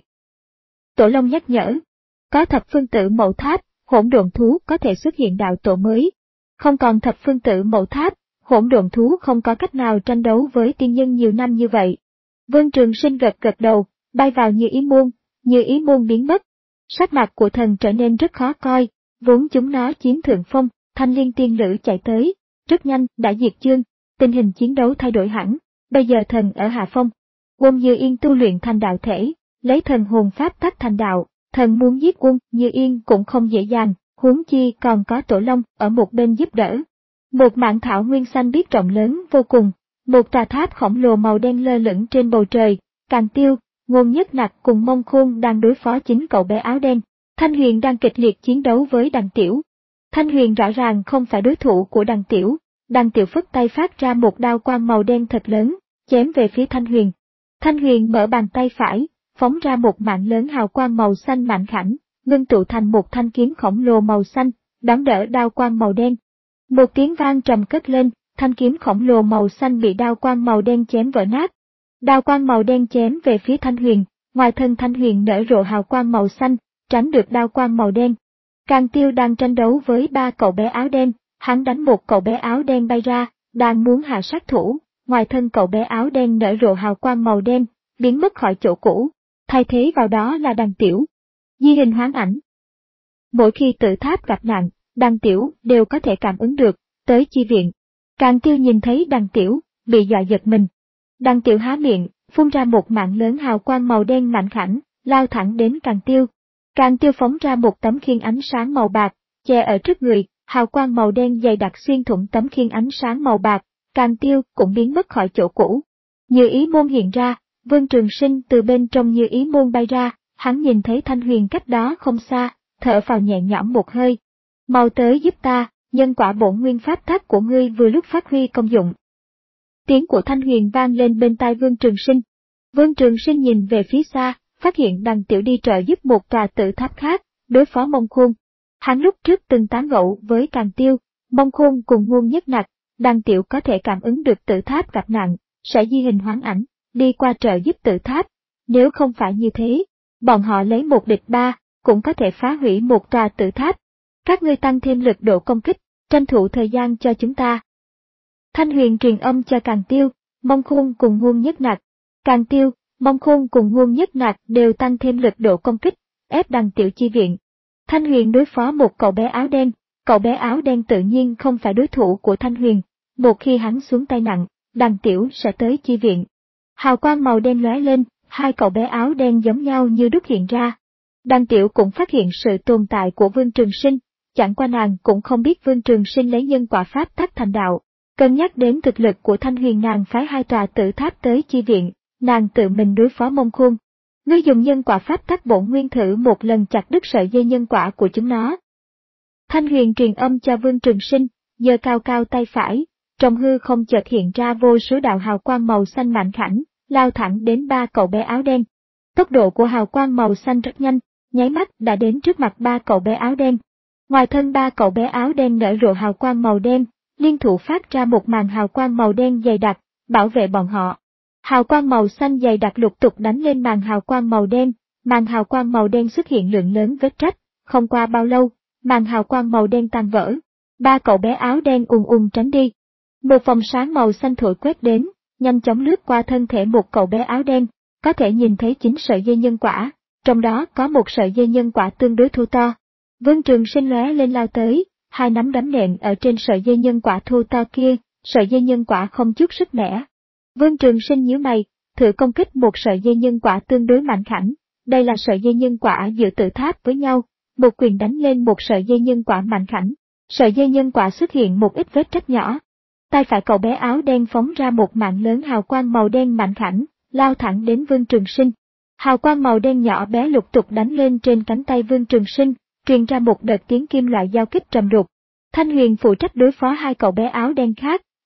Tổ Long nhắc nhở, có thập phương tử mẫu tháp, hỗn độn thú có thể xuất hiện đạo tổ mới. Không còn thập phương tử mẫu tháp, hỗn độn thú không có cách nào tranh đấu với tiên nhân nhiều năm như vậy. Vương Trường Sinh gật gật đầu, bay vào Như Ý Môn, Như Ý Môn biến mất. Sắc mặt của thần trở nên rất khó coi, vốn chúng nó chiếm thượng phong, Thanh Liên tiên nữ chạy tới, rất nhanh đã diệt chương, tình hình chiến đấu thay đổi hẳn, bây giờ thần ở hạ phong. Quân Như Yên tu luyện thành đạo thể, lấy thần hồn pháp tắc thành đạo, thần muốn giết Quân Như Yên cũng không dễ dàng, huống chi còn có Tổ Long ở một bên giúp đỡ. Một mảng thảo nguyên xanh biếc rộng lớn vô cùng, một tòa tháp khổng lồ màu đen lơ lửng trên bầu trời, Càn Tiêu, Ngôn Nhất Nặc cùng Mông Khôn đang đối phó chính cậu bé áo đen. Thanh Huyền đang kịch liệt chiến đấu với Đằng Tiểu. Thanh Huyền rõ ràng không phải đối thủ của Đằng Tiểu, Đằng Tiểu phất tay phát ra một đao quang màu đen thật lớn, chém về phía Thanh Huyền. Thanh Huyền mở bàn tay phải, phóng ra một mạng lớn hào quang màu xanh mạnh khảnh, ngưng tụ thành một thanh kiếm khổng lồ màu xanh, đón đỡ đao quang màu đen. Một tiếng vang trầm cất lên, thanh kiếm khổng lồ màu xanh bị đao quang màu đen chém vỡ nát. Đao quang màu đen chém về phía Thanh Huyền, ngoài thân Thanh Huyền nở rộ hào quang màu xanh, tránh được đao quang màu đen. Càn Tiêu đang tranh đấu với ba cậu bé áo đen, hắn đánh một cậu bé áo đen bay ra, đang muốn hạ sát thủ, ngoài thân cậu bé áo đen nở rộ hào quang màu đen, biến mất khỏi chỗ cũ, thay thế vào đó là Đằng Tiểu. Di hình hoán ảnh. Mỗi khi tử tháp gặp nạn, Đằng Tiểu đều có thể cảm ứng được, tới chi viện. Càn Tiêu nhìn thấy Đằng Tiểu, bị dọa giật mình. Đằng Tiểu há miệng, phun ra một mạng lớn hào quang màu đen mạnh khảnh, lao thẳng đến Càn Tiêu. Càn Tiêu phóng ra một tấm khiên ánh sáng màu bạc, che ở trước người, hào quang màu đen dày đặc xuyên thủng tấm khiên ánh sáng màu bạc, Càn Tiêu cũng biến mất khỏi chỗ cũ. Như Ý Môn hiện ra, Vương Trường Sinh từ bên trong Như Ý Môn bay ra, hắn nhìn thấy Thanh Huyền cách đó không xa, thở phào nhẹ nhõm một hơi. Mau tới giúp ta, nhân quả bổn nguyên pháp tắc của ngươi vừa lúc phát huy công dụng. Tiếng của Thanh Huyền vang lên bên tai Vương Trường Sinh. Vương Trường Sinh nhìn về phía xa, phát hiện Đằng Tiểu đi trợ giúp một tòa tử tháp khác, đối phó Mông Khôn. Hắn lúc trước từng tán gẫu với Càn Tiêu, Mông Khôn cùng Ngôn Nhất Nặc, Đằng Tiểu có thể cảm ứng được tử tháp gặp nạn, sẽ di hình hoán ảnh, đi qua trợ giúp tử tháp. Nếu không phải như thế, bọn họ lấy một địch ba, cũng có thể phá hủy một tòa tử tháp. Các ngươi tăng thêm lực độ công kích, tranh thủ thời gian cho chúng ta. Thanh Huyền truyền âm cho Càn Tiêu, Mông Khôn cùng Ngôn Nhất Nặc. Càn Tiêu, Mông Khôn cùng Ngôn Nhất Nặc đều tăng thêm lực độ công kích, ép Đằng Tiểu chi viện. Thanh Huyền đối phó một cậu bé áo đen, cậu bé áo đen tự nhiên không phải đối thủ của Thanh Huyền. Một khi hắn xuống tay nặng, Đằng Tiểu sẽ tới chi viện. Hào quang màu đen lóe lên, hai cậu bé áo đen giống nhau như đúc hiện ra. Đằng Tiểu cũng phát hiện sự tồn tại của Vương Trường Sinh, chẳng qua nàng cũng không biết Vương Trường Sinh lấy nhân quả pháp tắc thành đạo. Cân nhắc đến thực lực của Thanh Huyền, nàng phái hai tòa tử tháp tới chi viện, nàng tự mình đối phó Mông Khôn. Ngươi dùng nhân quả pháp tắc bổn nguyên thử một lần chặt đứt sợi dây nhân quả của chúng nó. Thanh Huyền truyền âm cho Vương Trường Sinh, giơ cao cao tay phải, trong hư không chợt hiện ra vô số đạo hào quang màu xanh mạnh khảnh, lao thẳng đến ba cậu bé áo đen. Tốc độ của hào quang màu xanh rất nhanh, nháy mắt đã đến trước mặt ba cậu bé áo đen. Ngoài thân ba cậu bé áo đen nở rộ hào quang màu đen, liên thủ phát ra một màn hào quang màu đen dày đặc, bảo vệ bọn họ. Hào quang màu xanh dày đặc lục tục đánh lên màn hào quang màu đen, màn hào quang màu đen xuất hiện lượng lớn vết rách, không qua bao lâu, màn hào quang màu đen tan vỡ. Ba cậu bé áo đen ùn ùn tránh đi. Một vòng sáng màu xanh thổi quét đến, nhanh chóng lướt qua thân thể một cậu bé áo đen, có thể nhìn thấy chín sợi dây nhân quả, trong đó có một sợi dây nhân quả tương đối thô to. Vương Trường Sinh lóe lên lao tới, hai nắm đấm nện ở trên sợi dây nhân quả thô to kia, sợi dây nhân quả không chút sức mẻ. Vương Trường Sinh nhíu mày, thử công kích một sợi dây nhân quả tương đối mạnh khảnh, đây là sợi dây nhân quả giữa tử tháp với nhau, một quyền đánh lên một sợi dây nhân quả mạnh khảnh, sợi dây nhân quả xuất hiện một ít vết rách nhỏ. Tay phải cậu bé áo đen phóng ra một mạng lớn hào quang màu đen mạnh khảnh, lao thẳng đến Vương Trường Sinh. Hào quang màu đen nhỏ bé lục tục đánh lên trên cánh tay Vương Trường Sinh, truyền ra một đợt tiếng kim loại giao kích trầm đục. Thanh Huyền phụ trách đối phó hai cậu bé áo đen khác,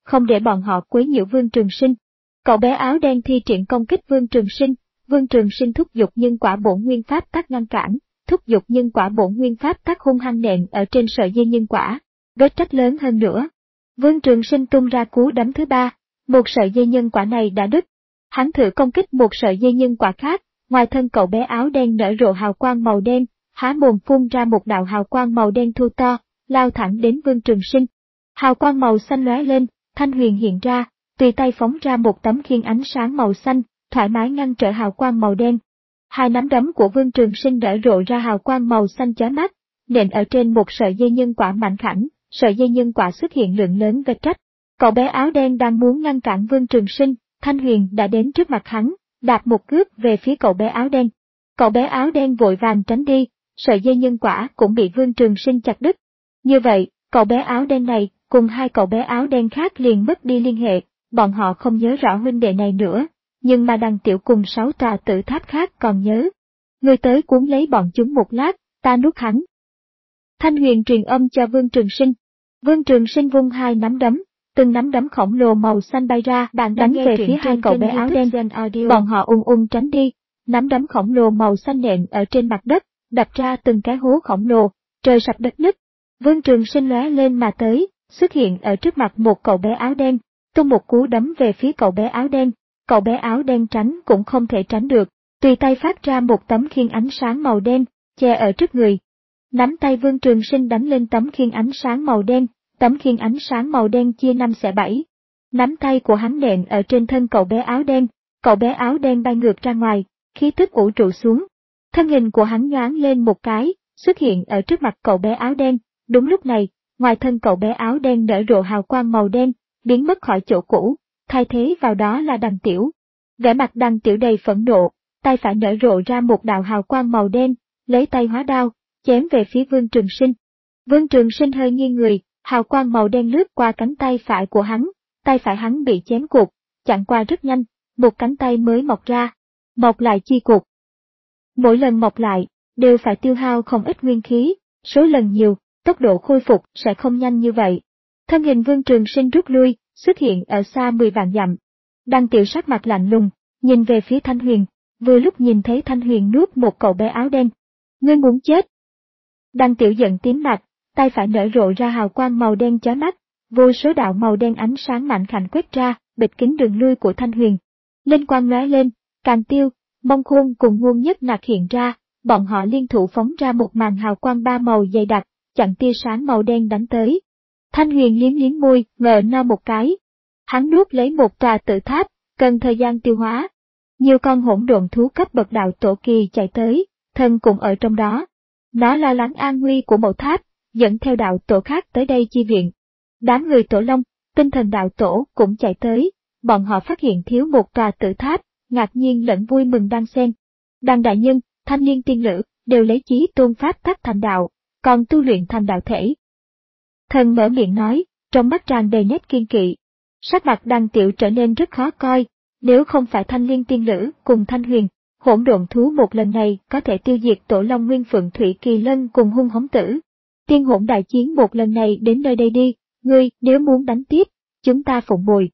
không để bọn họ quấy nhiễu Vương Trường Sinh. Cậu bé áo đen thi triển công kích Vương Trường Sinh, Vương Trường Sinh thúc giục nhân quả bổn nguyên pháp tắc ngăn cản, thúc giục nhân quả bổn nguyên pháp tắc hung hăng nện ở trên sợi dây nhân quả, vết rách lớn hơn nữa. Vương Trường Sinh tung ra cú đấm thứ ba, một sợi dây nhân quả này đã đứt. Hắn thử công kích một sợi dây nhân quả khác, ngoài thân cậu bé áo đen nở rộ hào quang màu đen, há mồm phun ra một đạo hào quang màu đen thu to, lao thẳng đến Vương Trường Sinh. Hào quang màu xanh lóe lên, Thanh Huyền hiện ra, tùy tay phóng ra một tấm khiên ánh sáng màu xanh, thoải mái ngăn trở hào quang màu đen. Hai nắm đấm của Vương Trường Sinh nở rộ ra hào quang màu xanh chói mắt, nện ở trên một sợi dây nhân quả mảnh khảnh, sợi dây nhân quả xuất hiện lượng lớn vết rách. Cậu bé áo đen đang muốn ngăn cản Vương Trường Sinh, Thanh Huyền đã đến trước mặt hắn, đạp một cước về phía cậu bé áo đen. Cậu bé áo đen vội vàng tránh đi, sợi dây nhân quả cũng bị Vương Trường Sinh chặt đứt. Như vậy, cậu bé áo đen này cùng hai cậu bé áo đen khác liền mất đi liên hệ, bọn họ không nhớ rõ huynh đệ này nữa, nhưng mà Đằng Tiểu cùng sáu tòa tử tháp khác còn nhớ. Người tới cuốn lấy bọn chúng một lát, ta nuốt hắn. Thanh Huyền truyền âm cho Vương Trường Sinh. Vương Trường Sinh vung hai nắm đấm, từng nắm đấm khổng lồ màu xanh bay ra, bạn đánh về phía hai cậu bé áo đen. Bọn họ ung ung tránh đi, nắm đấm khổng lồ màu xanh nện ở trên mặt đất, đập ra từng cái hố khổng lồ, trời sập đất nứt. Vương Trường Sinh lóe lên mà tới, xuất hiện ở trước mặt một cậu bé áo đen, tung một cú đấm về phía cậu bé áo đen. Cậu bé áo đen tránh cũng không thể tránh được, tùy tay phát ra một tấm khiên ánh sáng màu đen, che ở trước người. Nắm tay Vương Trường Sinh đánh lên tấm khiên ánh sáng màu đen, tấm khiên ánh sáng màu đen chia năm xẻ bảy. Nắm tay của hắn nện ở trên thân cậu bé áo đen, cậu bé áo đen bay ngược ra ngoài, khí tức ủ trụ xuống. Thân hình của hắn nhoáng lên một cái, xuất hiện ở trước mặt cậu bé áo đen. Đúng lúc này, ngoài thân cậu bé áo đen nở rộ hào quang màu đen, biến mất khỏi chỗ cũ, thay thế vào đó là Đằng Tiểu. Vẻ mặt Đằng Tiểu đầy phẫn nộ, tay phải nở rộ ra một đạo hào quang màu đen, lấy tay hóa đao, chém về phía Vương Trường Sinh. Vương Trường Sinh hơi nghiêng người, hào quang màu đen lướt qua cánh tay phải của hắn, tay phải hắn bị chém cụt, chặn qua rất nhanh, một cánh tay mới mọc ra, mọc lại chi cụt. Mỗi lần mọc lại, đều phải tiêu hao không ít nguyên khí, số lần nhiều, tốc độ khôi phục sẽ không nhanh như vậy. Thân hình Vương Trường Sinh rút lui, xuất hiện ở xa mười vạn dặm. Đằng Tiểu sắc mặt lạnh lùng, nhìn về phía Thanh Huyền, vừa lúc nhìn thấy Thanh Huyền nuốt một cậu bé áo đen. Ngươi muốn chết. Đằng Tiểu giận tím mặt, tay phải nở rộ ra hào quang màu đen chói mắt, vô số đạo màu đen ánh sáng mạnh khảnh quét ra, bịt kín đường lui của Thanh Huyền. Linh quang lóe lên, Càn Tiêu, Mông Khôn cùng Ngôn Nhất Nạc hiện ra, bọn họ liên thủ phóng ra một màn hào quang ba màu dày đặc, chặn tia sáng màu đen đánh tới. Thanh Huyền liếm liếm môi, ngờ no một cái. Hắn nuốt lấy một tòa tự tháp, cần thời gian tiêu hóa. Nhiều con hỗn độn thú cấp bậc đạo tổ kỳ chạy tới, thân cũng ở trong đó. Nó lo lắng an nguy của mộ tháp, dẫn theo đạo tổ khác tới đây chi viện. Đám người Tổ Long, tinh thần đạo tổ cũng chạy tới, bọn họ phát hiện thiếu một tòa tự tháp, ngạc nhiên lẫn vui mừng đang xen. Đằng đại nhân, Thanh Liên tiên nữ, đều lấy chí tôn pháp tắc thành đạo, còn tu luyện thành đạo thể. Thần mở miệng nói, trong mắt tràn đầy nét kiên kỵ. Sắc mặt Đằng Tiểu trở nên rất khó coi, nếu không phải Thanh Liên tiên nữ cùng Thanh Huyền, hỗn độn thú một lần này có thể tiêu diệt Tổ Long Nguyên Phượng Thủy Kỳ Lân cùng hung hống tử. Tiên hỗn đại chiến một lần này đến nơi đây đi, ngươi nếu muốn đánh tiếp, chúng ta phụng bồi.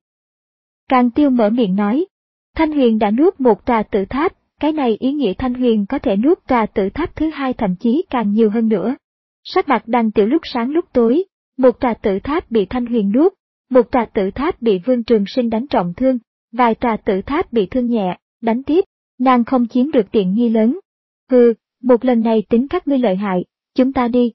Càn Tiêu mở miệng nói, Thanh Huyền đã nuốt một tòa tự tháp, cái này ý nghĩa Thanh Huyền có thể nuốt tòa tự tháp thứ hai thậm chí càng nhiều hơn nữa. Sắc mặt Đằng Tiểu lúc sáng lúc tối, một tòa tự tháp bị Thanh Huyền nuốt, một tòa tự tháp bị Vương Trường Sinh đánh trọng thương, vài tòa tự tháp bị thương nhẹ, đánh tiếp, nàng không chiếm được tiện nghi lớn. Hừ, một lần này tính các ngươi lợi hại, chúng ta đi.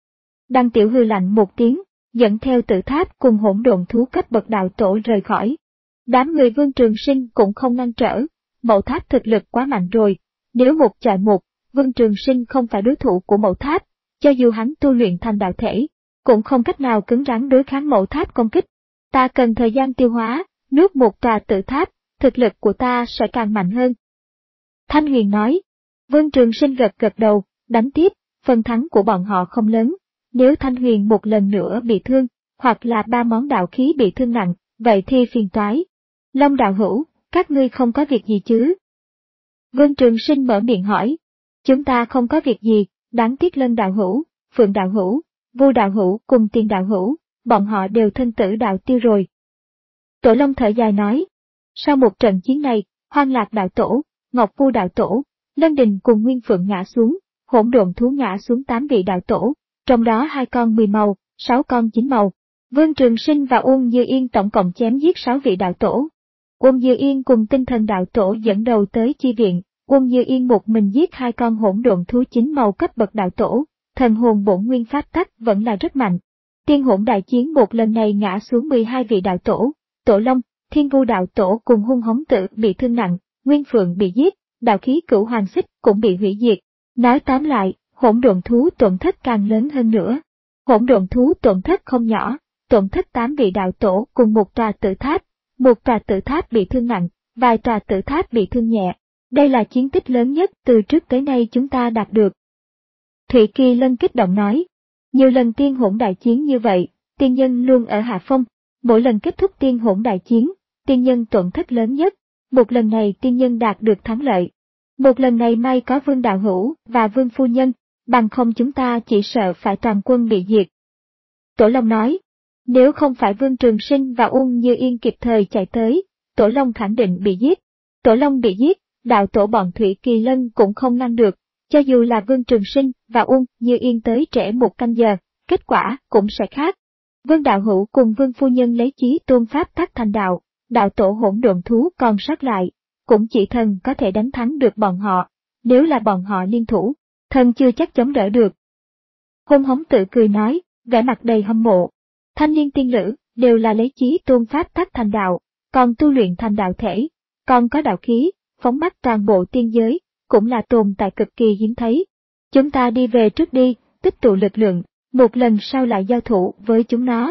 Đằng Tiểu hừ lạnh một tiếng, dẫn theo tự tháp cùng hỗn độn thú cấp bậc đạo tổ rời khỏi. Đám người Vương Trường Sinh cũng không ngăn trở, mậu tháp thực lực quá mạnh rồi, nếu một chọi một, Vương Trường Sinh không phải đối thủ của mậu tháp, cho dù hắn tu luyện thành đạo thể, cũng không cách nào cứng rắn đối kháng mậu tháp công kích. Ta cần thời gian tiêu hóa, nuốt một tòa tự tháp, thực lực của ta sẽ càng mạnh hơn. Thanh Huyền nói, Vương Trường Sinh gật gật đầu, đánh tiếp, phần thắng của bọn họ không lớn, nếu Thanh Huyền một lần nữa bị thương, hoặc là ba món đạo khí bị thương nặng, vậy thì phiền toái. Long đạo hữu, các ngươi không có việc gì chứ? Vương Trường Sinh mở miệng hỏi, chúng ta không có việc gì, đáng tiếc Lân đạo hữu, Phượng đạo hữu, Vu đạo hữu cùng Tiền đạo hữu, bọn họ đều thân tử đạo tiêu rồi. Tổ Long thở dài nói, sau một trận chiến này, Hoang Lạc đạo tổ, Ngọc Phu đạo tổ, Lân Đình cùng Nguyên Phượng ngã xuống, Hỗn Độn thú ngã xuống tám vị đạo tổ, trong đó hai con mười màu, sáu con chín màu. Vương Trường Sinh và Uông Như Yên tổng cộng chém giết sáu vị đạo tổ. Uông Như Yên cùng Tinh Thần đạo tổ dẫn đầu tới chi viện, Uông Như Yên một mình giết hai con hỗn độn thú chín màu cấp bậc đạo tổ, thần hồn bổn nguyên pháp tắc vẫn là rất mạnh. Tiên hỗn đại chiến một lần này ngã xuống mười hai vị đạo tổ, Tổ Long, Thiên Vu đạo tổ cùng Hung Hống Tử bị thương nặng, Nguyên Phượng bị giết, đạo khí Cửu Hoàng Xích cũng bị hủy diệt. Nói tóm lại, hỗn độn thú tổn thất càng lớn hơn nữa. Hỗn độn thú tổn thất không nhỏ, tổn thất tám vị đạo tổ cùng một tòa tử tháp, một tòa tử tháp bị thương nặng, vài tòa tử tháp bị thương nhẹ. Đây là chiến tích lớn nhất từ trước tới nay chúng ta đạt được. Thụy Kỳ Lân kích động nói, nhiều lần tiên hỗn đại chiến như vậy, tiên nhân luôn ở hạ phong, mỗi lần kết thúc tiên hỗn đại chiến, tiên nhân tổn thất lớn nhất, một lần này tiên nhân đạt được thắng lợi. Một lần này may có Vương Đạo Hữu và Vương Phu Nhân, bằng không chúng ta chỉ sợ phải toàn quân bị diệt. Tổ Long nói, nếu không phải Vương Trường Sinh và Uông Như Yên kịp thời chạy tới, Tổ Long khẳng định bị giết. Tổ Long bị giết, đạo tổ bọn Thủy Kỳ Lân cũng không ngăn được, cho dù là Vương Trường Sinh và Uông Như Yên tới trễ một canh giờ, kết quả cũng sẽ khác. Vương Đạo Hữu cùng Vương Phu Nhân lấy chí tôn pháp tắc thành đạo, đạo tổ hỗn độn thú còn sót lại, cũng chỉ thần có thể đánh thắng được bọn họ, nếu là bọn họ liên thủ, thần chưa chắc chống đỡ được. Hung Hống Tử cười nói, vẻ mặt đầy hâm mộ. Thanh niên tiên lữ đều là lấy chí tôn pháp tắc thành đạo, còn tu luyện thành đạo thể, còn có đạo khí, phóng mắt toàn bộ tiên giới, cũng là tồn tại cực kỳ hiếm thấy. Chúng ta đi về trước đi, tích tụ lực lượng, một lần sau lại giao thủ với chúng nó.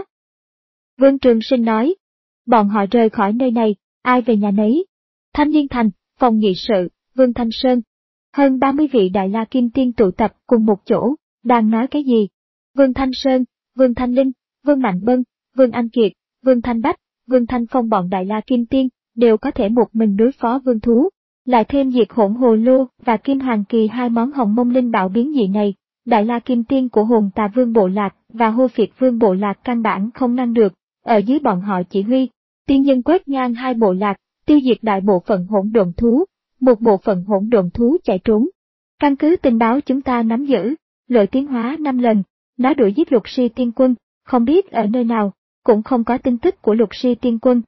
Vương Trường Sinh nói, bọn họ rời khỏi nơi này, ai về nhà nấy. Thanh Liên Thành, phòng nghị sự, Vương Thanh Sơn. Hơn ba mươi vị Đại La Kim Tiên tụ tập cùng một chỗ, đang nói cái gì? Vương Thanh Sơn, Vương Thanh Linh, Vương Mạnh Bân, Vương Anh Kiệt, Vương Thanh Bách, Vương Thanh Phong bọn Đại La Kim Tiên, đều có thể một mình đối phó vương thú. Lại thêm Diệt Hỗn Hồ Lô và Kim Hoàng Kỳ hai món hồng mông linh bảo biến dị này, Đại La Kim Tiên của Hồn Tà Vương Bộ Lạc và Hô Phiệt Vương Bộ Lạc căn bản không ngăn được, ở dưới bọn họ chỉ huy, tiên nhân quét ngang hai bộ lạc, tiêu diệt đại bộ phận hỗn độn thú, một bộ phận hỗn độn thú chạy trốn. Căn cứ tình báo chúng ta nắm giữ, Lôi tiến hóa năm lần, nó đuổi giết Lục Sư Tiên Quân, không biết ở nơi nào, cũng không có tin tức của Lục Sư Tiên Quân.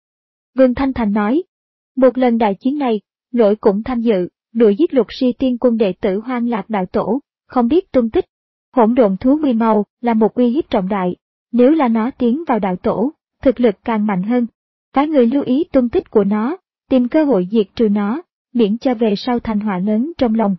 Vương Thanh Thành nói, một lần đại chiến này, Lỗi cũng tham dự, đuổi giết Lục Sư Tiên Quân đệ tử Hoang Lạc đạo tổ, không biết tung tích. Hỗn độn thú mười màu là một uy hiếp trọng đại, nếu là nó tiến vào đạo tổ, thực lực càng mạnh hơn. Phái người lưu ý tung tích của nó, tìm cơ hội diệt trừ nó, miễn cho về sau thành họa lớn trong lòng.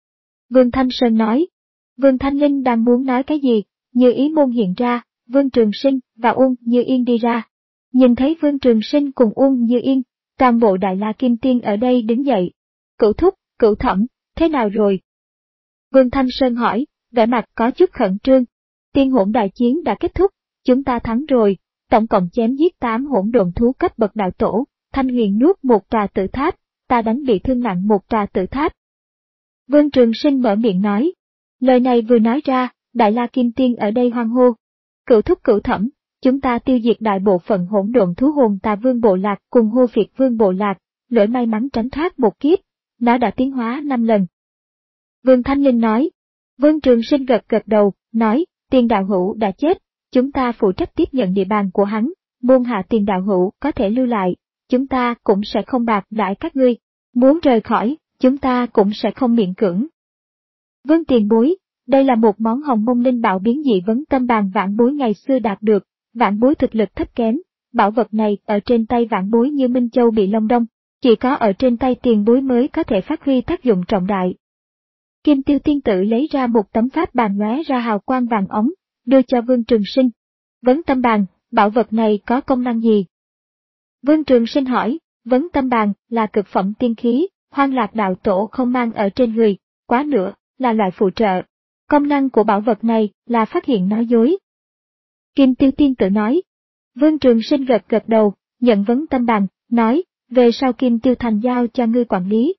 Vương Thanh Sơn nói, Vương Thanh Linh đang muốn nói cái gì, Như Ý môn hiện ra, Vương Trường Sinh và Uông Như Yên đi ra. Nhìn thấy Vương Trường Sinh cùng Uông Như Yên, toàn bộ Đại La Kim Tiên ở đây đứng dậy. Cửu Thúc, Cửu Thẩm, thế nào rồi? Vương Thanh Sơn hỏi, vẻ mặt có chút khẩn trương. Tiên hỗn đại chiến đã kết thúc, chúng ta thắng rồi, tổng cộng chém giết tám hỗn độn thú cấp bậc đạo tổ, Thanh Huyền nuốt một tòa tử tháp, ta đánh bị thương nặng một tòa tử tháp. Vương Trường Sinh mở miệng nói. Lời này vừa nói ra, Đại La Kim Tiên ở đây hoan hô. Cửu Thúc Cửu Thẩm, chúng ta tiêu diệt đại bộ phận hỗn độn thú Hồn Tà Vương Bộ Lạc cùng Hô Phiệt Vương Bộ Lạc, Lỗi may mắn tránh thoát một kiếp, nó đã tiến hóa năm lần. Vương Thanh Linh nói. Vương Trường Sinh gật gật đầu, nói, Tiền đạo hữu đã chết, chúng ta phụ trách tiếp nhận địa bàn của hắn, môn hạ Tiền đạo hữu có thể lưu lại, chúng ta cũng sẽ không bạc đãi các ngươi, muốn rời khỏi, chúng ta cũng sẽ không miễn cưỡng. Vương tiền bối, đây là một món hồng mông linh bảo biến dị vấn tâm bàn vãn bối ngày xưa đạt được, vãn bối thực lực thấp kém, bảo vật này ở trên tay vãn bối như Minh Châu bị Long Đong, chỉ có ở trên tay tiền bối mới có thể phát huy tác dụng trọng đại. Kim Tiêu Tiên Tử lấy ra một tấm pháp bàn lóe ra hào quang vàng ống, đưa cho Vương Trường Sinh. Vấn tâm bàn, bảo vật này có công năng gì? Vương Trường Sinh hỏi, vấn tâm bàn là cực phẩm tiên khí, Hoang Lạc đạo tổ không mang ở trên người, quá nữa, là loại phụ trợ. Công năng của bảo vật này là phát hiện nói dối. Kim Tiêu Tiên Tử nói. Vương Trường Sinh gật gật đầu, nhận vấn tâm bàn, nói, về sau Kim Tiêu Thành giao cho ngươi quản lý.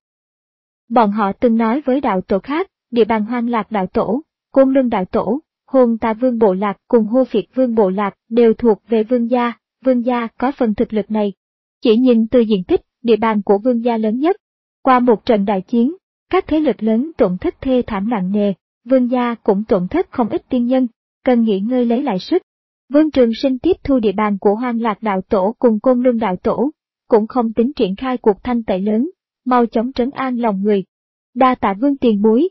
Bọn họ từng nói với đạo tổ khác, địa bàn Hoang Lạc đạo tổ, Côn Luân đạo tổ, Hồn Tà Vương Bộ Lạc cùng Hô Phiệt Vương Bộ Lạc đều thuộc về vương gia, Vương gia có phần thực lực này. Chỉ nhìn từ diện tích, địa bàn của Vương gia lớn nhất. Qua một trận đại chiến, các thế lực lớn tổn thất thê thảm nặng nề, Vương gia cũng tổn thất không ít tiên nhân, cần nghỉ ngơi lấy lại sức. Vương Trường Sinh tiếp thu địa bàn của Hoang Lạc đạo tổ cùng Côn Luân đạo tổ, cũng không tính triển khai cuộc thanh tẩy lớn, mau chóng trấn an lòng người. Đa tạ Vương tiền bối.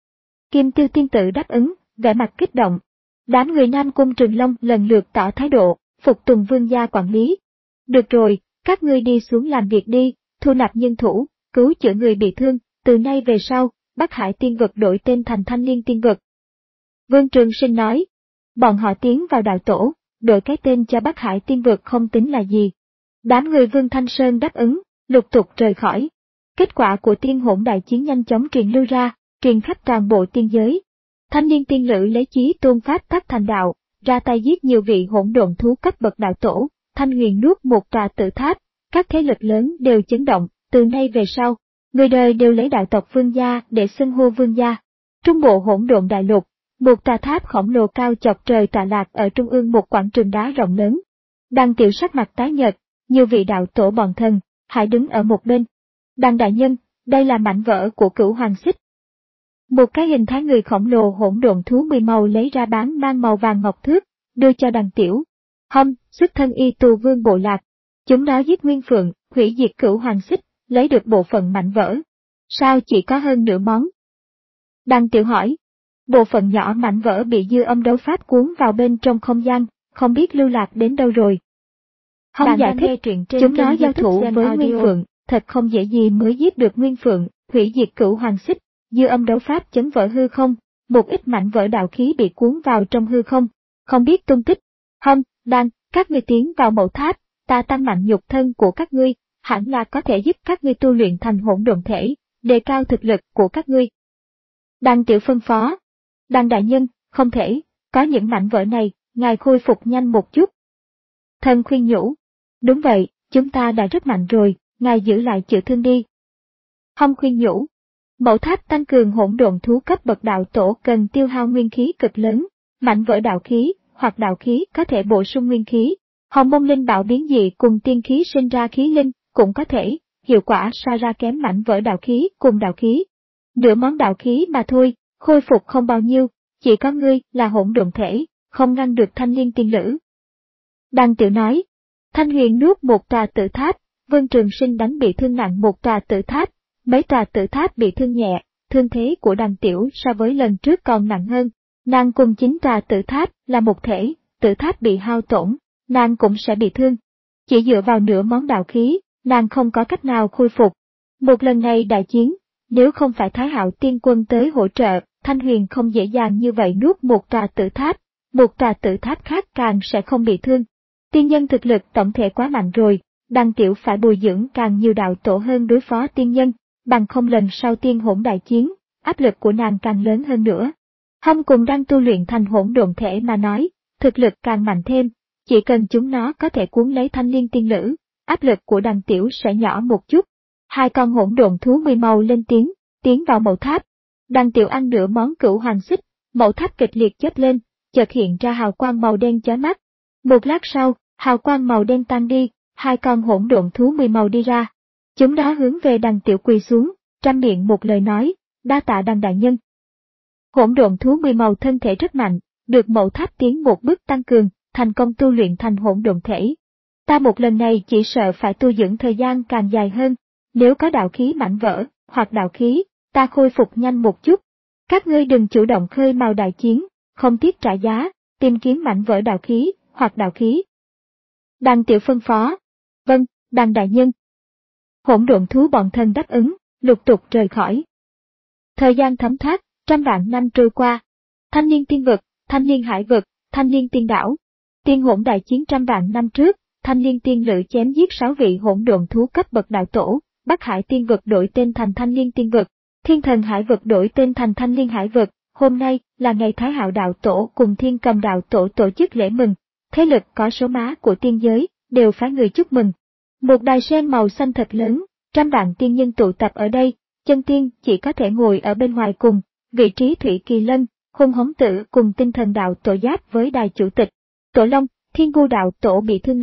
Kim Tiêu tiên tử đáp ứng, vẻ mặt kích động. Đám người Nam Cung Trường Long lần lượt tỏ thái độ, phục tùng Vương gia quản lý. Được rồi, các ngươi đi xuống làm việc đi, thu nạp nhân thủ, cứu chữa người bị thương, từ nay về sau, Bắc Hải tiên vực đổi tên thành Thanh Liên tiên vực. Vương Trường Sinh nói, bọn họ tiến vào đạo tổ, đổi cái tên cho Bắc Hải tiên vực không tính là gì. Đám người Vương Thanh Sơn đáp ứng, lục tục rời khỏi. Kết quả của tiên hỗn đại chiến nhanh chóng truyền lưu ra, truyền khắp toàn bộ tiên giới. Thanh Liên tiên lữ lấy chí tôn pháp tác thành đạo, ra tay giết nhiều vị hỗn độn thú cấp bậc đạo tổ, Thanh Huyền nuốt một tòa tự tháp, các thế lực lớn đều chấn động, từ nay về sau, người đời đều lấy đạo tộc Vương gia để xưng hô Vương gia. Trung bộ hỗn độn đại lục, một tòa tháp khổng lồ cao chọc trời tọa lạc ở trung ương một quảng trường đá rộng lớn. Đăng Tiểu sắc mặt tái nhợt, nhiều vị đạo tổ bọn thần, hãy đứng ở một bên. Đăng đại nhân, đây là mảnh vỡ của Cửu Hoàng Xích. Một cái hình thái người khổng lồ hỗn độn thú mười màu lấy ra bán mang màu vàng ngọc thước, đưa cho Đăng Tiểu. Hâm, xuất thân y tù vương bộ lạc. Chúng nó giết Nguyên Phượng, hủy diệt Cửu Hoàng Xích, lấy được bộ phận mảnh vỡ. Sao chỉ có hơn nửa món? Đăng Tiểu hỏi. Bộ phận nhỏ mảnh vỡ bị dư âm đấu pháp cuốn vào bên trong không gian, không biết lưu lạc đến đâu rồi. Hâm giải thích, chúng nó giao thủ với Nguyên Phượng, thật không dễ gì mới giết được Nguyên Phượng, hủy diệt Cửu Hoàng Xích, dư âm đấu pháp chấn vỡ hư không, một ít mảnh vỡ đạo khí bị cuốn vào trong hư không, không biết tung tích. Hâm, Đăng, các ngươi tiến vào mộ tháp, ta tăng mạnh nhục thân của các ngươi, hẳn là có thể giúp các ngươi tu luyện thành hỗn độn thể, đề cao thực lực của các ngươi. Đăng Tiểu phân phó. Đăng đại nhân, không thể, có những mảnh vỡ này, ngài khôi phục nhanh một chút. Thần khuyên nhủ. Đúng vậy, chúng ta đã rất mạnh rồi, ngài giữ lại chữa thương đi. Hâm khuyên nhủ. Mẫu tháp tăng cường hỗn độn thú cấp bậc đạo tổ cần tiêu hao nguyên khí cực lớn, mảnh vỡ đạo khí, hoặc đạo khí có thể bổ sung nguyên khí. Hồng mông linh bảo biến dị cùng tiên khí sinh ra khí linh, cũng có thể, hiệu quả so ra kém mảnh vỡ đạo khí cùng đạo khí. Nửa món đạo khí mà thôi, khôi phục không bao nhiêu, chỉ có ngươi là hỗn độn thể, không ngăn được Thanh Liên tiên lữ. Đăng Tiểu nói, Thanh Huyền nuốt một tòa tự tháp, Vương Trường Sinh đánh bị thương nặng một tòa tự tháp, mấy tòa tự tháp bị thương nhẹ, thương thế của Đăng Tiểu so với lần trước còn nặng hơn. Nàng cùng chính tòa tự tháp là một thể, tự tháp bị hao tổn, nàng cũng sẽ bị thương. Chỉ dựa vào nửa món đạo khí, nàng không có cách nào khôi phục. Một lần này đại chiến, nếu không phải Thái Hạo tiên quân tới hỗ trợ, Thanh Huyền không dễ dàng như vậy nuốt một tòa tự tháp, một tòa tự tháp khác càng sẽ không bị thương. Tiên nhân thực lực tổng thể quá mạnh rồi, Đăng Tiểu phải bồi dưỡng càng nhiều đạo tổ hơn đối phó tiên nhân, bằng không lần sau tiên hỗn đại chiến, áp lực của nàng càng lớn hơn nữa. Hâm cùng đang tu luyện thành hỗn độn thể mà nói, thực lực càng mạnh thêm, chỉ cần chúng nó có thể cuốn lấy Thanh Liên tiên lữ, áp lực của Đăng Tiểu sẽ nhỏ một chút. Hai con hỗn độn thú mười màu lên tiếng, tiến vào mộ tháp. Đăng Tiểu ăn nửa món Cửu Hoàng Xích, mộ tháp kịch liệt chớp lên, chợt hiện ra hào quang màu đen chói mắt. Một lát sau, hào quang màu đen tan đi, hai con hỗn độn thú mười màu đi ra. Chúng đó hướng về Đăng Tiểu quỳ xuống, trăm miệng một lời nói, đa tạ Đăng đại nhân. Hỗn độn thú mười màu thân thể rất mạnh, được mộ tháp tiến một bước tăng cường, thành công tu luyện thành hỗn độn thể. Ta một lần này chỉ sợ phải tu dưỡng thời gian càng dài hơn, nếu có đạo khí mảnh vỡ, hoặc đạo khí, ta khôi phục nhanh một chút. Các ngươi đừng chủ động khơi mào đại chiến, không tiếc trả giá, tìm kiếm mảnh vỡ đạo khí, hoặc đạo khí. Đăng Tiểu phân phó. Vâng, Đăng đại nhân. Hỗn độn thú bọn thần đáp ứng, lục tục rời khỏi. Thời gian thấm thoát, trăm vạn năm trôi qua. Thanh Liên tiên vực, Thanh Liên hải vực, Thanh Liên tiên đảo. Tiên hỗn đại chiến trăm vạn năm trước, Thanh Liên tiên lữ chém giết sáu vị hỗn độn thú cấp bậc đạo tổ, Bắc Hải tiên vực đổi tên thành Thanh Liên tiên vực, Thiên Thần hải vực đổi tên thành Thanh Liên hải vực. Hôm nay là ngày Thái Hạo đạo tổ cùng Thiên Cầm đạo tổ tổ chức lễ mừng, thế lực có số má của tiên giới đều phái người chúc mừng. Một đài sen màu xanh thật lớn, trăm vạn tiên nhân tụ tập ở đây, chân tiên chỉ có thể ngồi ở bên ngoài cùng, vị trí Thủy Kỳ Lân, Hung Hống Tử cùng Tinh Thần đạo tổ giáp với đài chủ tịch. Tổ Long, Thiên Gu đạo tổ bị thương nặng,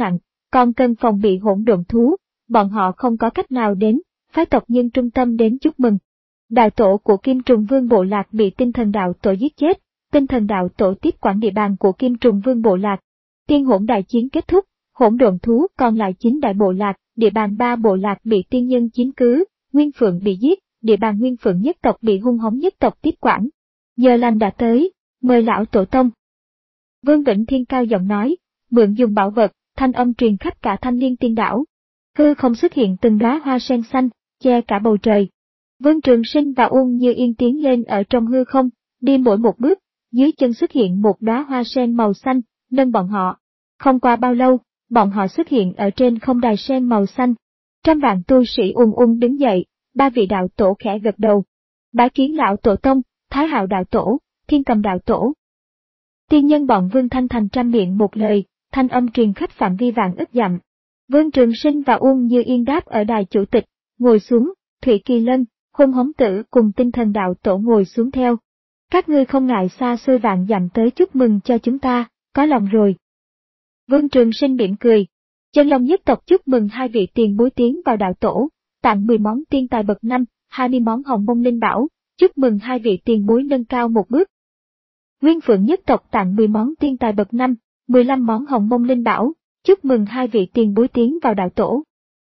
còn cần phòng bị hỗn độn thú, bọn họ không có cách nào đến, phái tộc nhân trung tâm đến chúc mừng. Đạo tổ của Kim Trùng Vương bộ lạc bị tinh thần đạo tổ giết chết, tinh thần đạo tổ tiếp quản địa bàn của Kim Trùng Vương bộ lạc. Tiên hỗn đại chiến kết thúc, hỗn độn thú còn lại chín đại bộ lạc, địa bàn ba bộ lạc bị tiên nhân chiếm cứ, Nguyên Phượng bị giết, địa bàn Nguyên Phượng nhất tộc bị hung hống nhất tộc tiếp quản. Giờ lành đã tới, mời lão tổ tông. Vương Vĩnh Thiên cao giọng nói, mượn dùng bảo vật, thanh âm truyền khắp cả Thanh Liên Tiên đảo. Hư không xuất hiện từng đóa hoa sen xanh, che cả bầu trời. Vương Trường Sinh và Uông Như Yên tiến lên ở trong hư không, đi mỗi một bước, dưới chân xuất hiện một đóa hoa sen màu xanh, nâng bọn họ. Không qua bao lâu, bọn họ xuất hiện ở trên không đài sen màu xanh. Trăm vạn tu sĩ ung ung đứng dậy, ba vị đạo tổ khẽ gật đầu. Bái kiến lão tổ tông, Thái Hạo đạo tổ, Thiên Cầm đạo tổ. Tiên nhân bọn Vương Thanh Thành trăm miệng một lời, thanh âm truyền khắp phạm vi vạn ức dặm. Vương Trường Sinh và Uông Như Yên đáp ở đài chủ tịch, ngồi xuống, Thủy Kỳ Lân, Hôn Hống Tử cùng tinh thần đạo tổ ngồi xuống theo. Các ngươi không ngại xa xôi vạn dặm tới chúc mừng cho chúng ta, có lòng rồi. Vương Trường Sinh mỉm cười. Chân Long nhất tộc chúc mừng hai vị tiền bối tiến vào đạo tổ, tặng mười món tiên tài bậc năm, hai mươi món hồng mông linh bảo, chúc mừng hai vị tiền bối nâng cao một bước. Nguyên Phượng nhất tộc tặng mười món tiên tài bậc năm, mười lăm món hồng mông linh bảo, chúc mừng hai vị tiền bối tiến vào đạo tổ.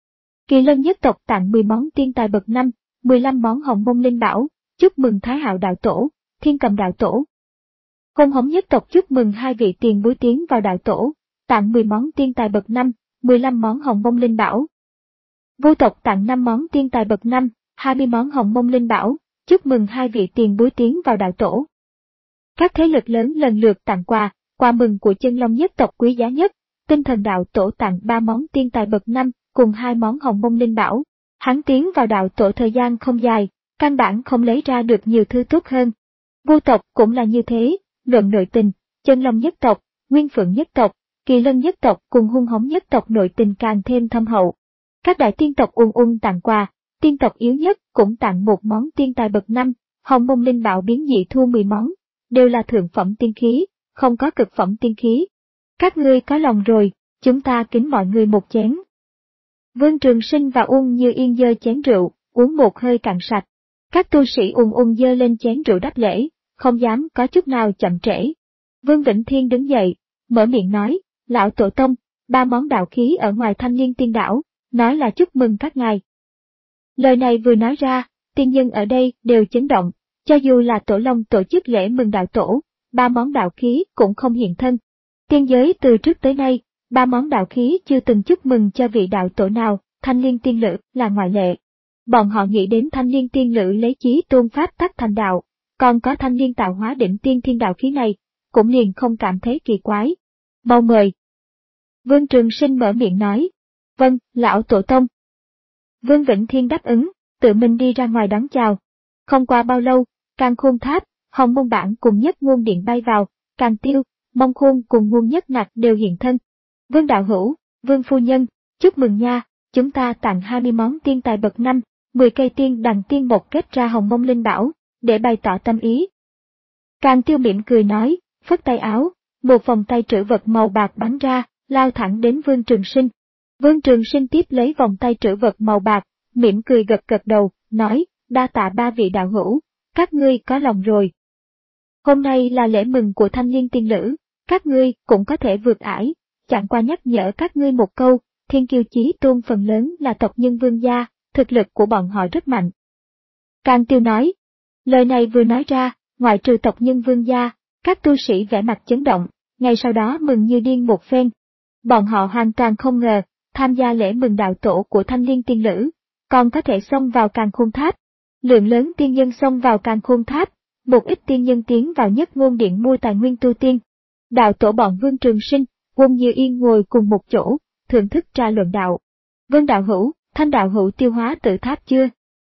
Kỳ Lân nhất tộc tặng mười món tiên tài bậc năm, mười lăm món hồng mông linh bảo, chúc mừng Thái Hạo đạo tổ, Thiên Cầm đạo tổ. Hôn Hống nhất tộc chúc mừng hai vị tiền bối tiến vào đạo tổ, tặng mười món tiên tài bậc năm, mười lăm món hồng mông linh bảo. Vu tộc tặng năm món tiên tài bậc năm, hai mươi món hồng mông linh bảo, chúc mừng hai vị tiền bối tiến vào đạo tổ. Các thế lực lớn lần lượt tặng quà, quà mừng của Chân Long nhất tộc quý giá nhất, Tinh Thần đạo tổ tặng ba món tiên tài bậc năm, cùng hai món hồng mông linh bảo. Hắn tiến vào đạo tổ thời gian không dài, căn bản không lấy ra được nhiều thứ tốt hơn. Vu tộc cũng là như thế, luận nội tình, Chân Long nhất tộc, Nguyên Phượng nhất tộc, Kỳ Lân nhất tộc cùng Hung Hống nhất tộc nội tình càng thêm thâm hậu. Các đại tiên tộc ung ung tặng quà, tiên tộc yếu nhất cũng tặng một món tiên tài bậc năm, hồng mông linh bảo biến dị thu mười món, đều là thượng phẩm tiên khí, không có cực phẩm tiên khí. Các ngươi có lòng rồi, chúng ta kính mọi người một chén. Vương Trường Sinh và Uông Như Yên giơ chén rượu, uống một hơi cạn sạch. Các tu sĩ ung ung giơ lên chén rượu đáp lễ, không dám có chút nào chậm trễ. Vương Vĩnh Thiên đứng dậy, mở miệng nói, lão tổ tông, ba món đạo khí ở ngoài Thanh Liên Tiên đảo, nói là chúc mừng các ngài. Lời này vừa nói ra, tiên nhân ở đây đều chấn động, cho dù là tổ long tổ chức lễ mừng đạo tổ, ba món đạo khí cũng không hiện thân. Tiên giới từ trước tới nay, ba món đạo khí chưa từng chúc mừng cho vị đạo tổ nào, Thanh Liên Tiên Lữ là ngoại lệ. Bọn họ nghĩ đến Thanh Liên Tiên Lữ lấy chí tôn pháp tắc thành đạo, còn có Thanh Liên tạo hóa đỉnh tiên thiên đạo khí này, cũng liền không cảm thấy kỳ quái. Mau mời. Vương Trường Sinh mở miệng nói. Vâng, lão tổ tông. Vương Vĩnh Thiên đáp ứng, tự mình đi ra ngoài đón chào. Không qua bao lâu, Càn Khôn Tháp, Hồng Mông Bản cùng Nhất Ngôn Điện bay vào, Càn Tiêu, Mông Khôn cùng Ngôn Nhất Nặc đều hiện thân. Vương đạo hữu, Vương phu nhân, chúc mừng nha, chúng ta tặng hai mươi món tiên tài bậc năm, mười cây tiên đằng tiên một kết ra hồng mông linh bảo, để bày tỏ tâm ý. Càn Tiêu mỉm cười nói, phất tay áo, một vòng tay trữ vật màu bạc bắn ra, lao thẳng đến Vương Trường Sinh. Vương Trường Sinh tiếp lấy vòng tay trữ vật màu bạc, mỉm cười gật gật đầu, nói, đa tạ ba vị đạo hữu, các ngươi có lòng rồi. Hôm nay là lễ mừng của Thanh Liên Tiên Lữ, các ngươi cũng có thể vượt ải, chẳng qua nhắc nhở các ngươi một câu, Thiên Kiêu Chí Tôn phần lớn là tộc nhân vương gia, thực lực của bọn họ rất mạnh. Càn Tiêu nói, lời này vừa nói ra, ngoại trừ tộc nhân vương gia, các tu sĩ vẻ mặt chấn động, ngay sau đó mừng như điên một phen. Bọn họ hoàn toàn không ngờ, tham gia lễ mừng đạo tổ của Thanh Liên Tiên Lữ, còn có thể xông vào Càn Khôn Tháp. Lượng lớn tiên nhân xông vào Càn Khôn Tháp, một ít tiên nhân tiến vào Nhất Ngôn Điện mua tài nguyên tu tiên. Đạo tổ bọn Vương Trường Sinh, Uông Như Yên ngồi cùng một chỗ, thưởng thức trà luận đạo. Vương đạo hữu, Thanh đạo hữu tiêu hóa tự tháp chưa?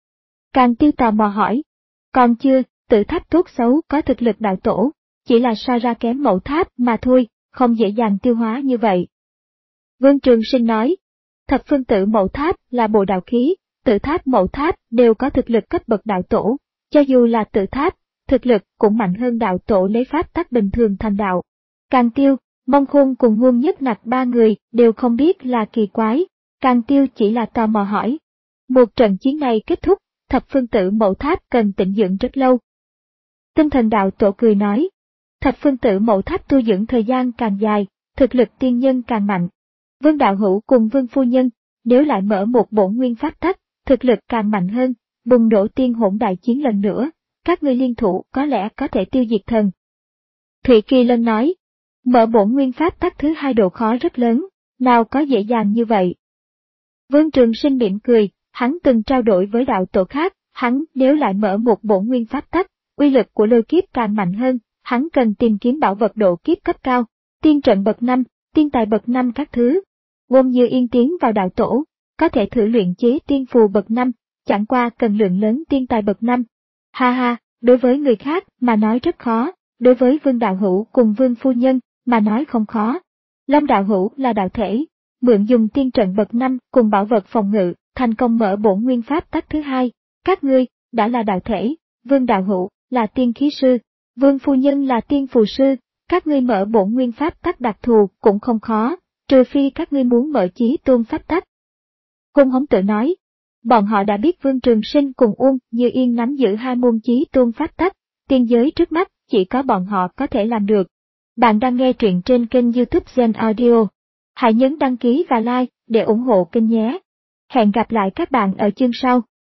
Càn Tiêu tò mò hỏi. Còn chưa, tự tháp tốt xấu có thực lực đạo tổ, chỉ là so ra kém mẫu tháp mà thôi, không dễ dàng tiêu hóa như vậy. Vương Trường Sinh nói, thập phương tự mẫu tháp là bộ đạo khí, tự tháp mẫu tháp đều có thực lực cấp bậc đạo tổ, cho dù là tự tháp, thực lực cũng mạnh hơn đạo tổ lấy pháp tắc bình thường thành đạo. Càn Tiêu, Mông Khôn cùng Nguồn Nhất Nặc ba người đều không biết là kỳ quái, Càng Tiêu chỉ là tò mò hỏi. Một trận chiến này kết thúc, thập phương tử mẫu tháp cần tĩnh dưỡng rất lâu. Tinh Thần Đạo Tổ cười nói, thập phương tử mẫu tháp tu dưỡng thời gian càng dài, thực lực tiên nhân càng mạnh. Vương Đạo Hữu cùng Vương Phu Nhân, nếu lại mở một bổn nguyên pháp tắc, thực lực càng mạnh hơn, bùng nổ tiên hỗn đại chiến lần nữa, các ngươi liên thủ có lẽ có thể tiêu diệt thần. Thụy Kỳ Lân nói, mở bổn nguyên pháp tắc thứ hai độ khó rất lớn, nào có dễ dàng như vậy. Vương Trường Sinh mỉm cười, hắn từng trao đổi với đạo tổ khác, hắn nếu lại mở một bổn nguyên pháp tắc, uy lực của lôi kiếp càng mạnh hơn, hắn cần tìm kiếm bảo vật độ kiếp cấp cao, tiên trận bậc năm, tiên tài bậc năm các thứ. Ngôn Như Yên tiến vào đạo tổ, có thể thử luyện chế tiên phù bậc năm, chẳng qua cần lượng lớn tiên tài bậc năm. Ha ha, đối với người khác mà nói rất khó, đối với Vương Đạo Hữu cùng Vương Phu Nhân mà nói không khó. Long Đạo Hữu là đạo thể, mượn dùng tiên trận bậc năm cùng bảo vật phòng ngự, thành công mở bổn nguyên pháp tắc thứ hai. Các ngươi đã là đạo thể, Vương Đạo Hữu là tiên khí sư, Vương Phu Nhân là tiên phù sư, các ngươi mở bổn nguyên pháp tắc đặc thù cũng không khó, trừ phi các ngươi muốn mở Chí Tôn pháp tắc. Hung Hống Tự nói, bọn họ đã biết Vương Trường Sinh cùng Uông Như Yên nắm giữ hai môn Chí Tôn pháp tắc, tiên giới trước mắt chỉ có bọn họ có thể làm được. Bạn đang nghe truyện trên kênh YouTube Gen Audio. Hãy nhấn đăng ký và like để ủng hộ kênh nhé. Hẹn gặp lại các bạn ở chương sau.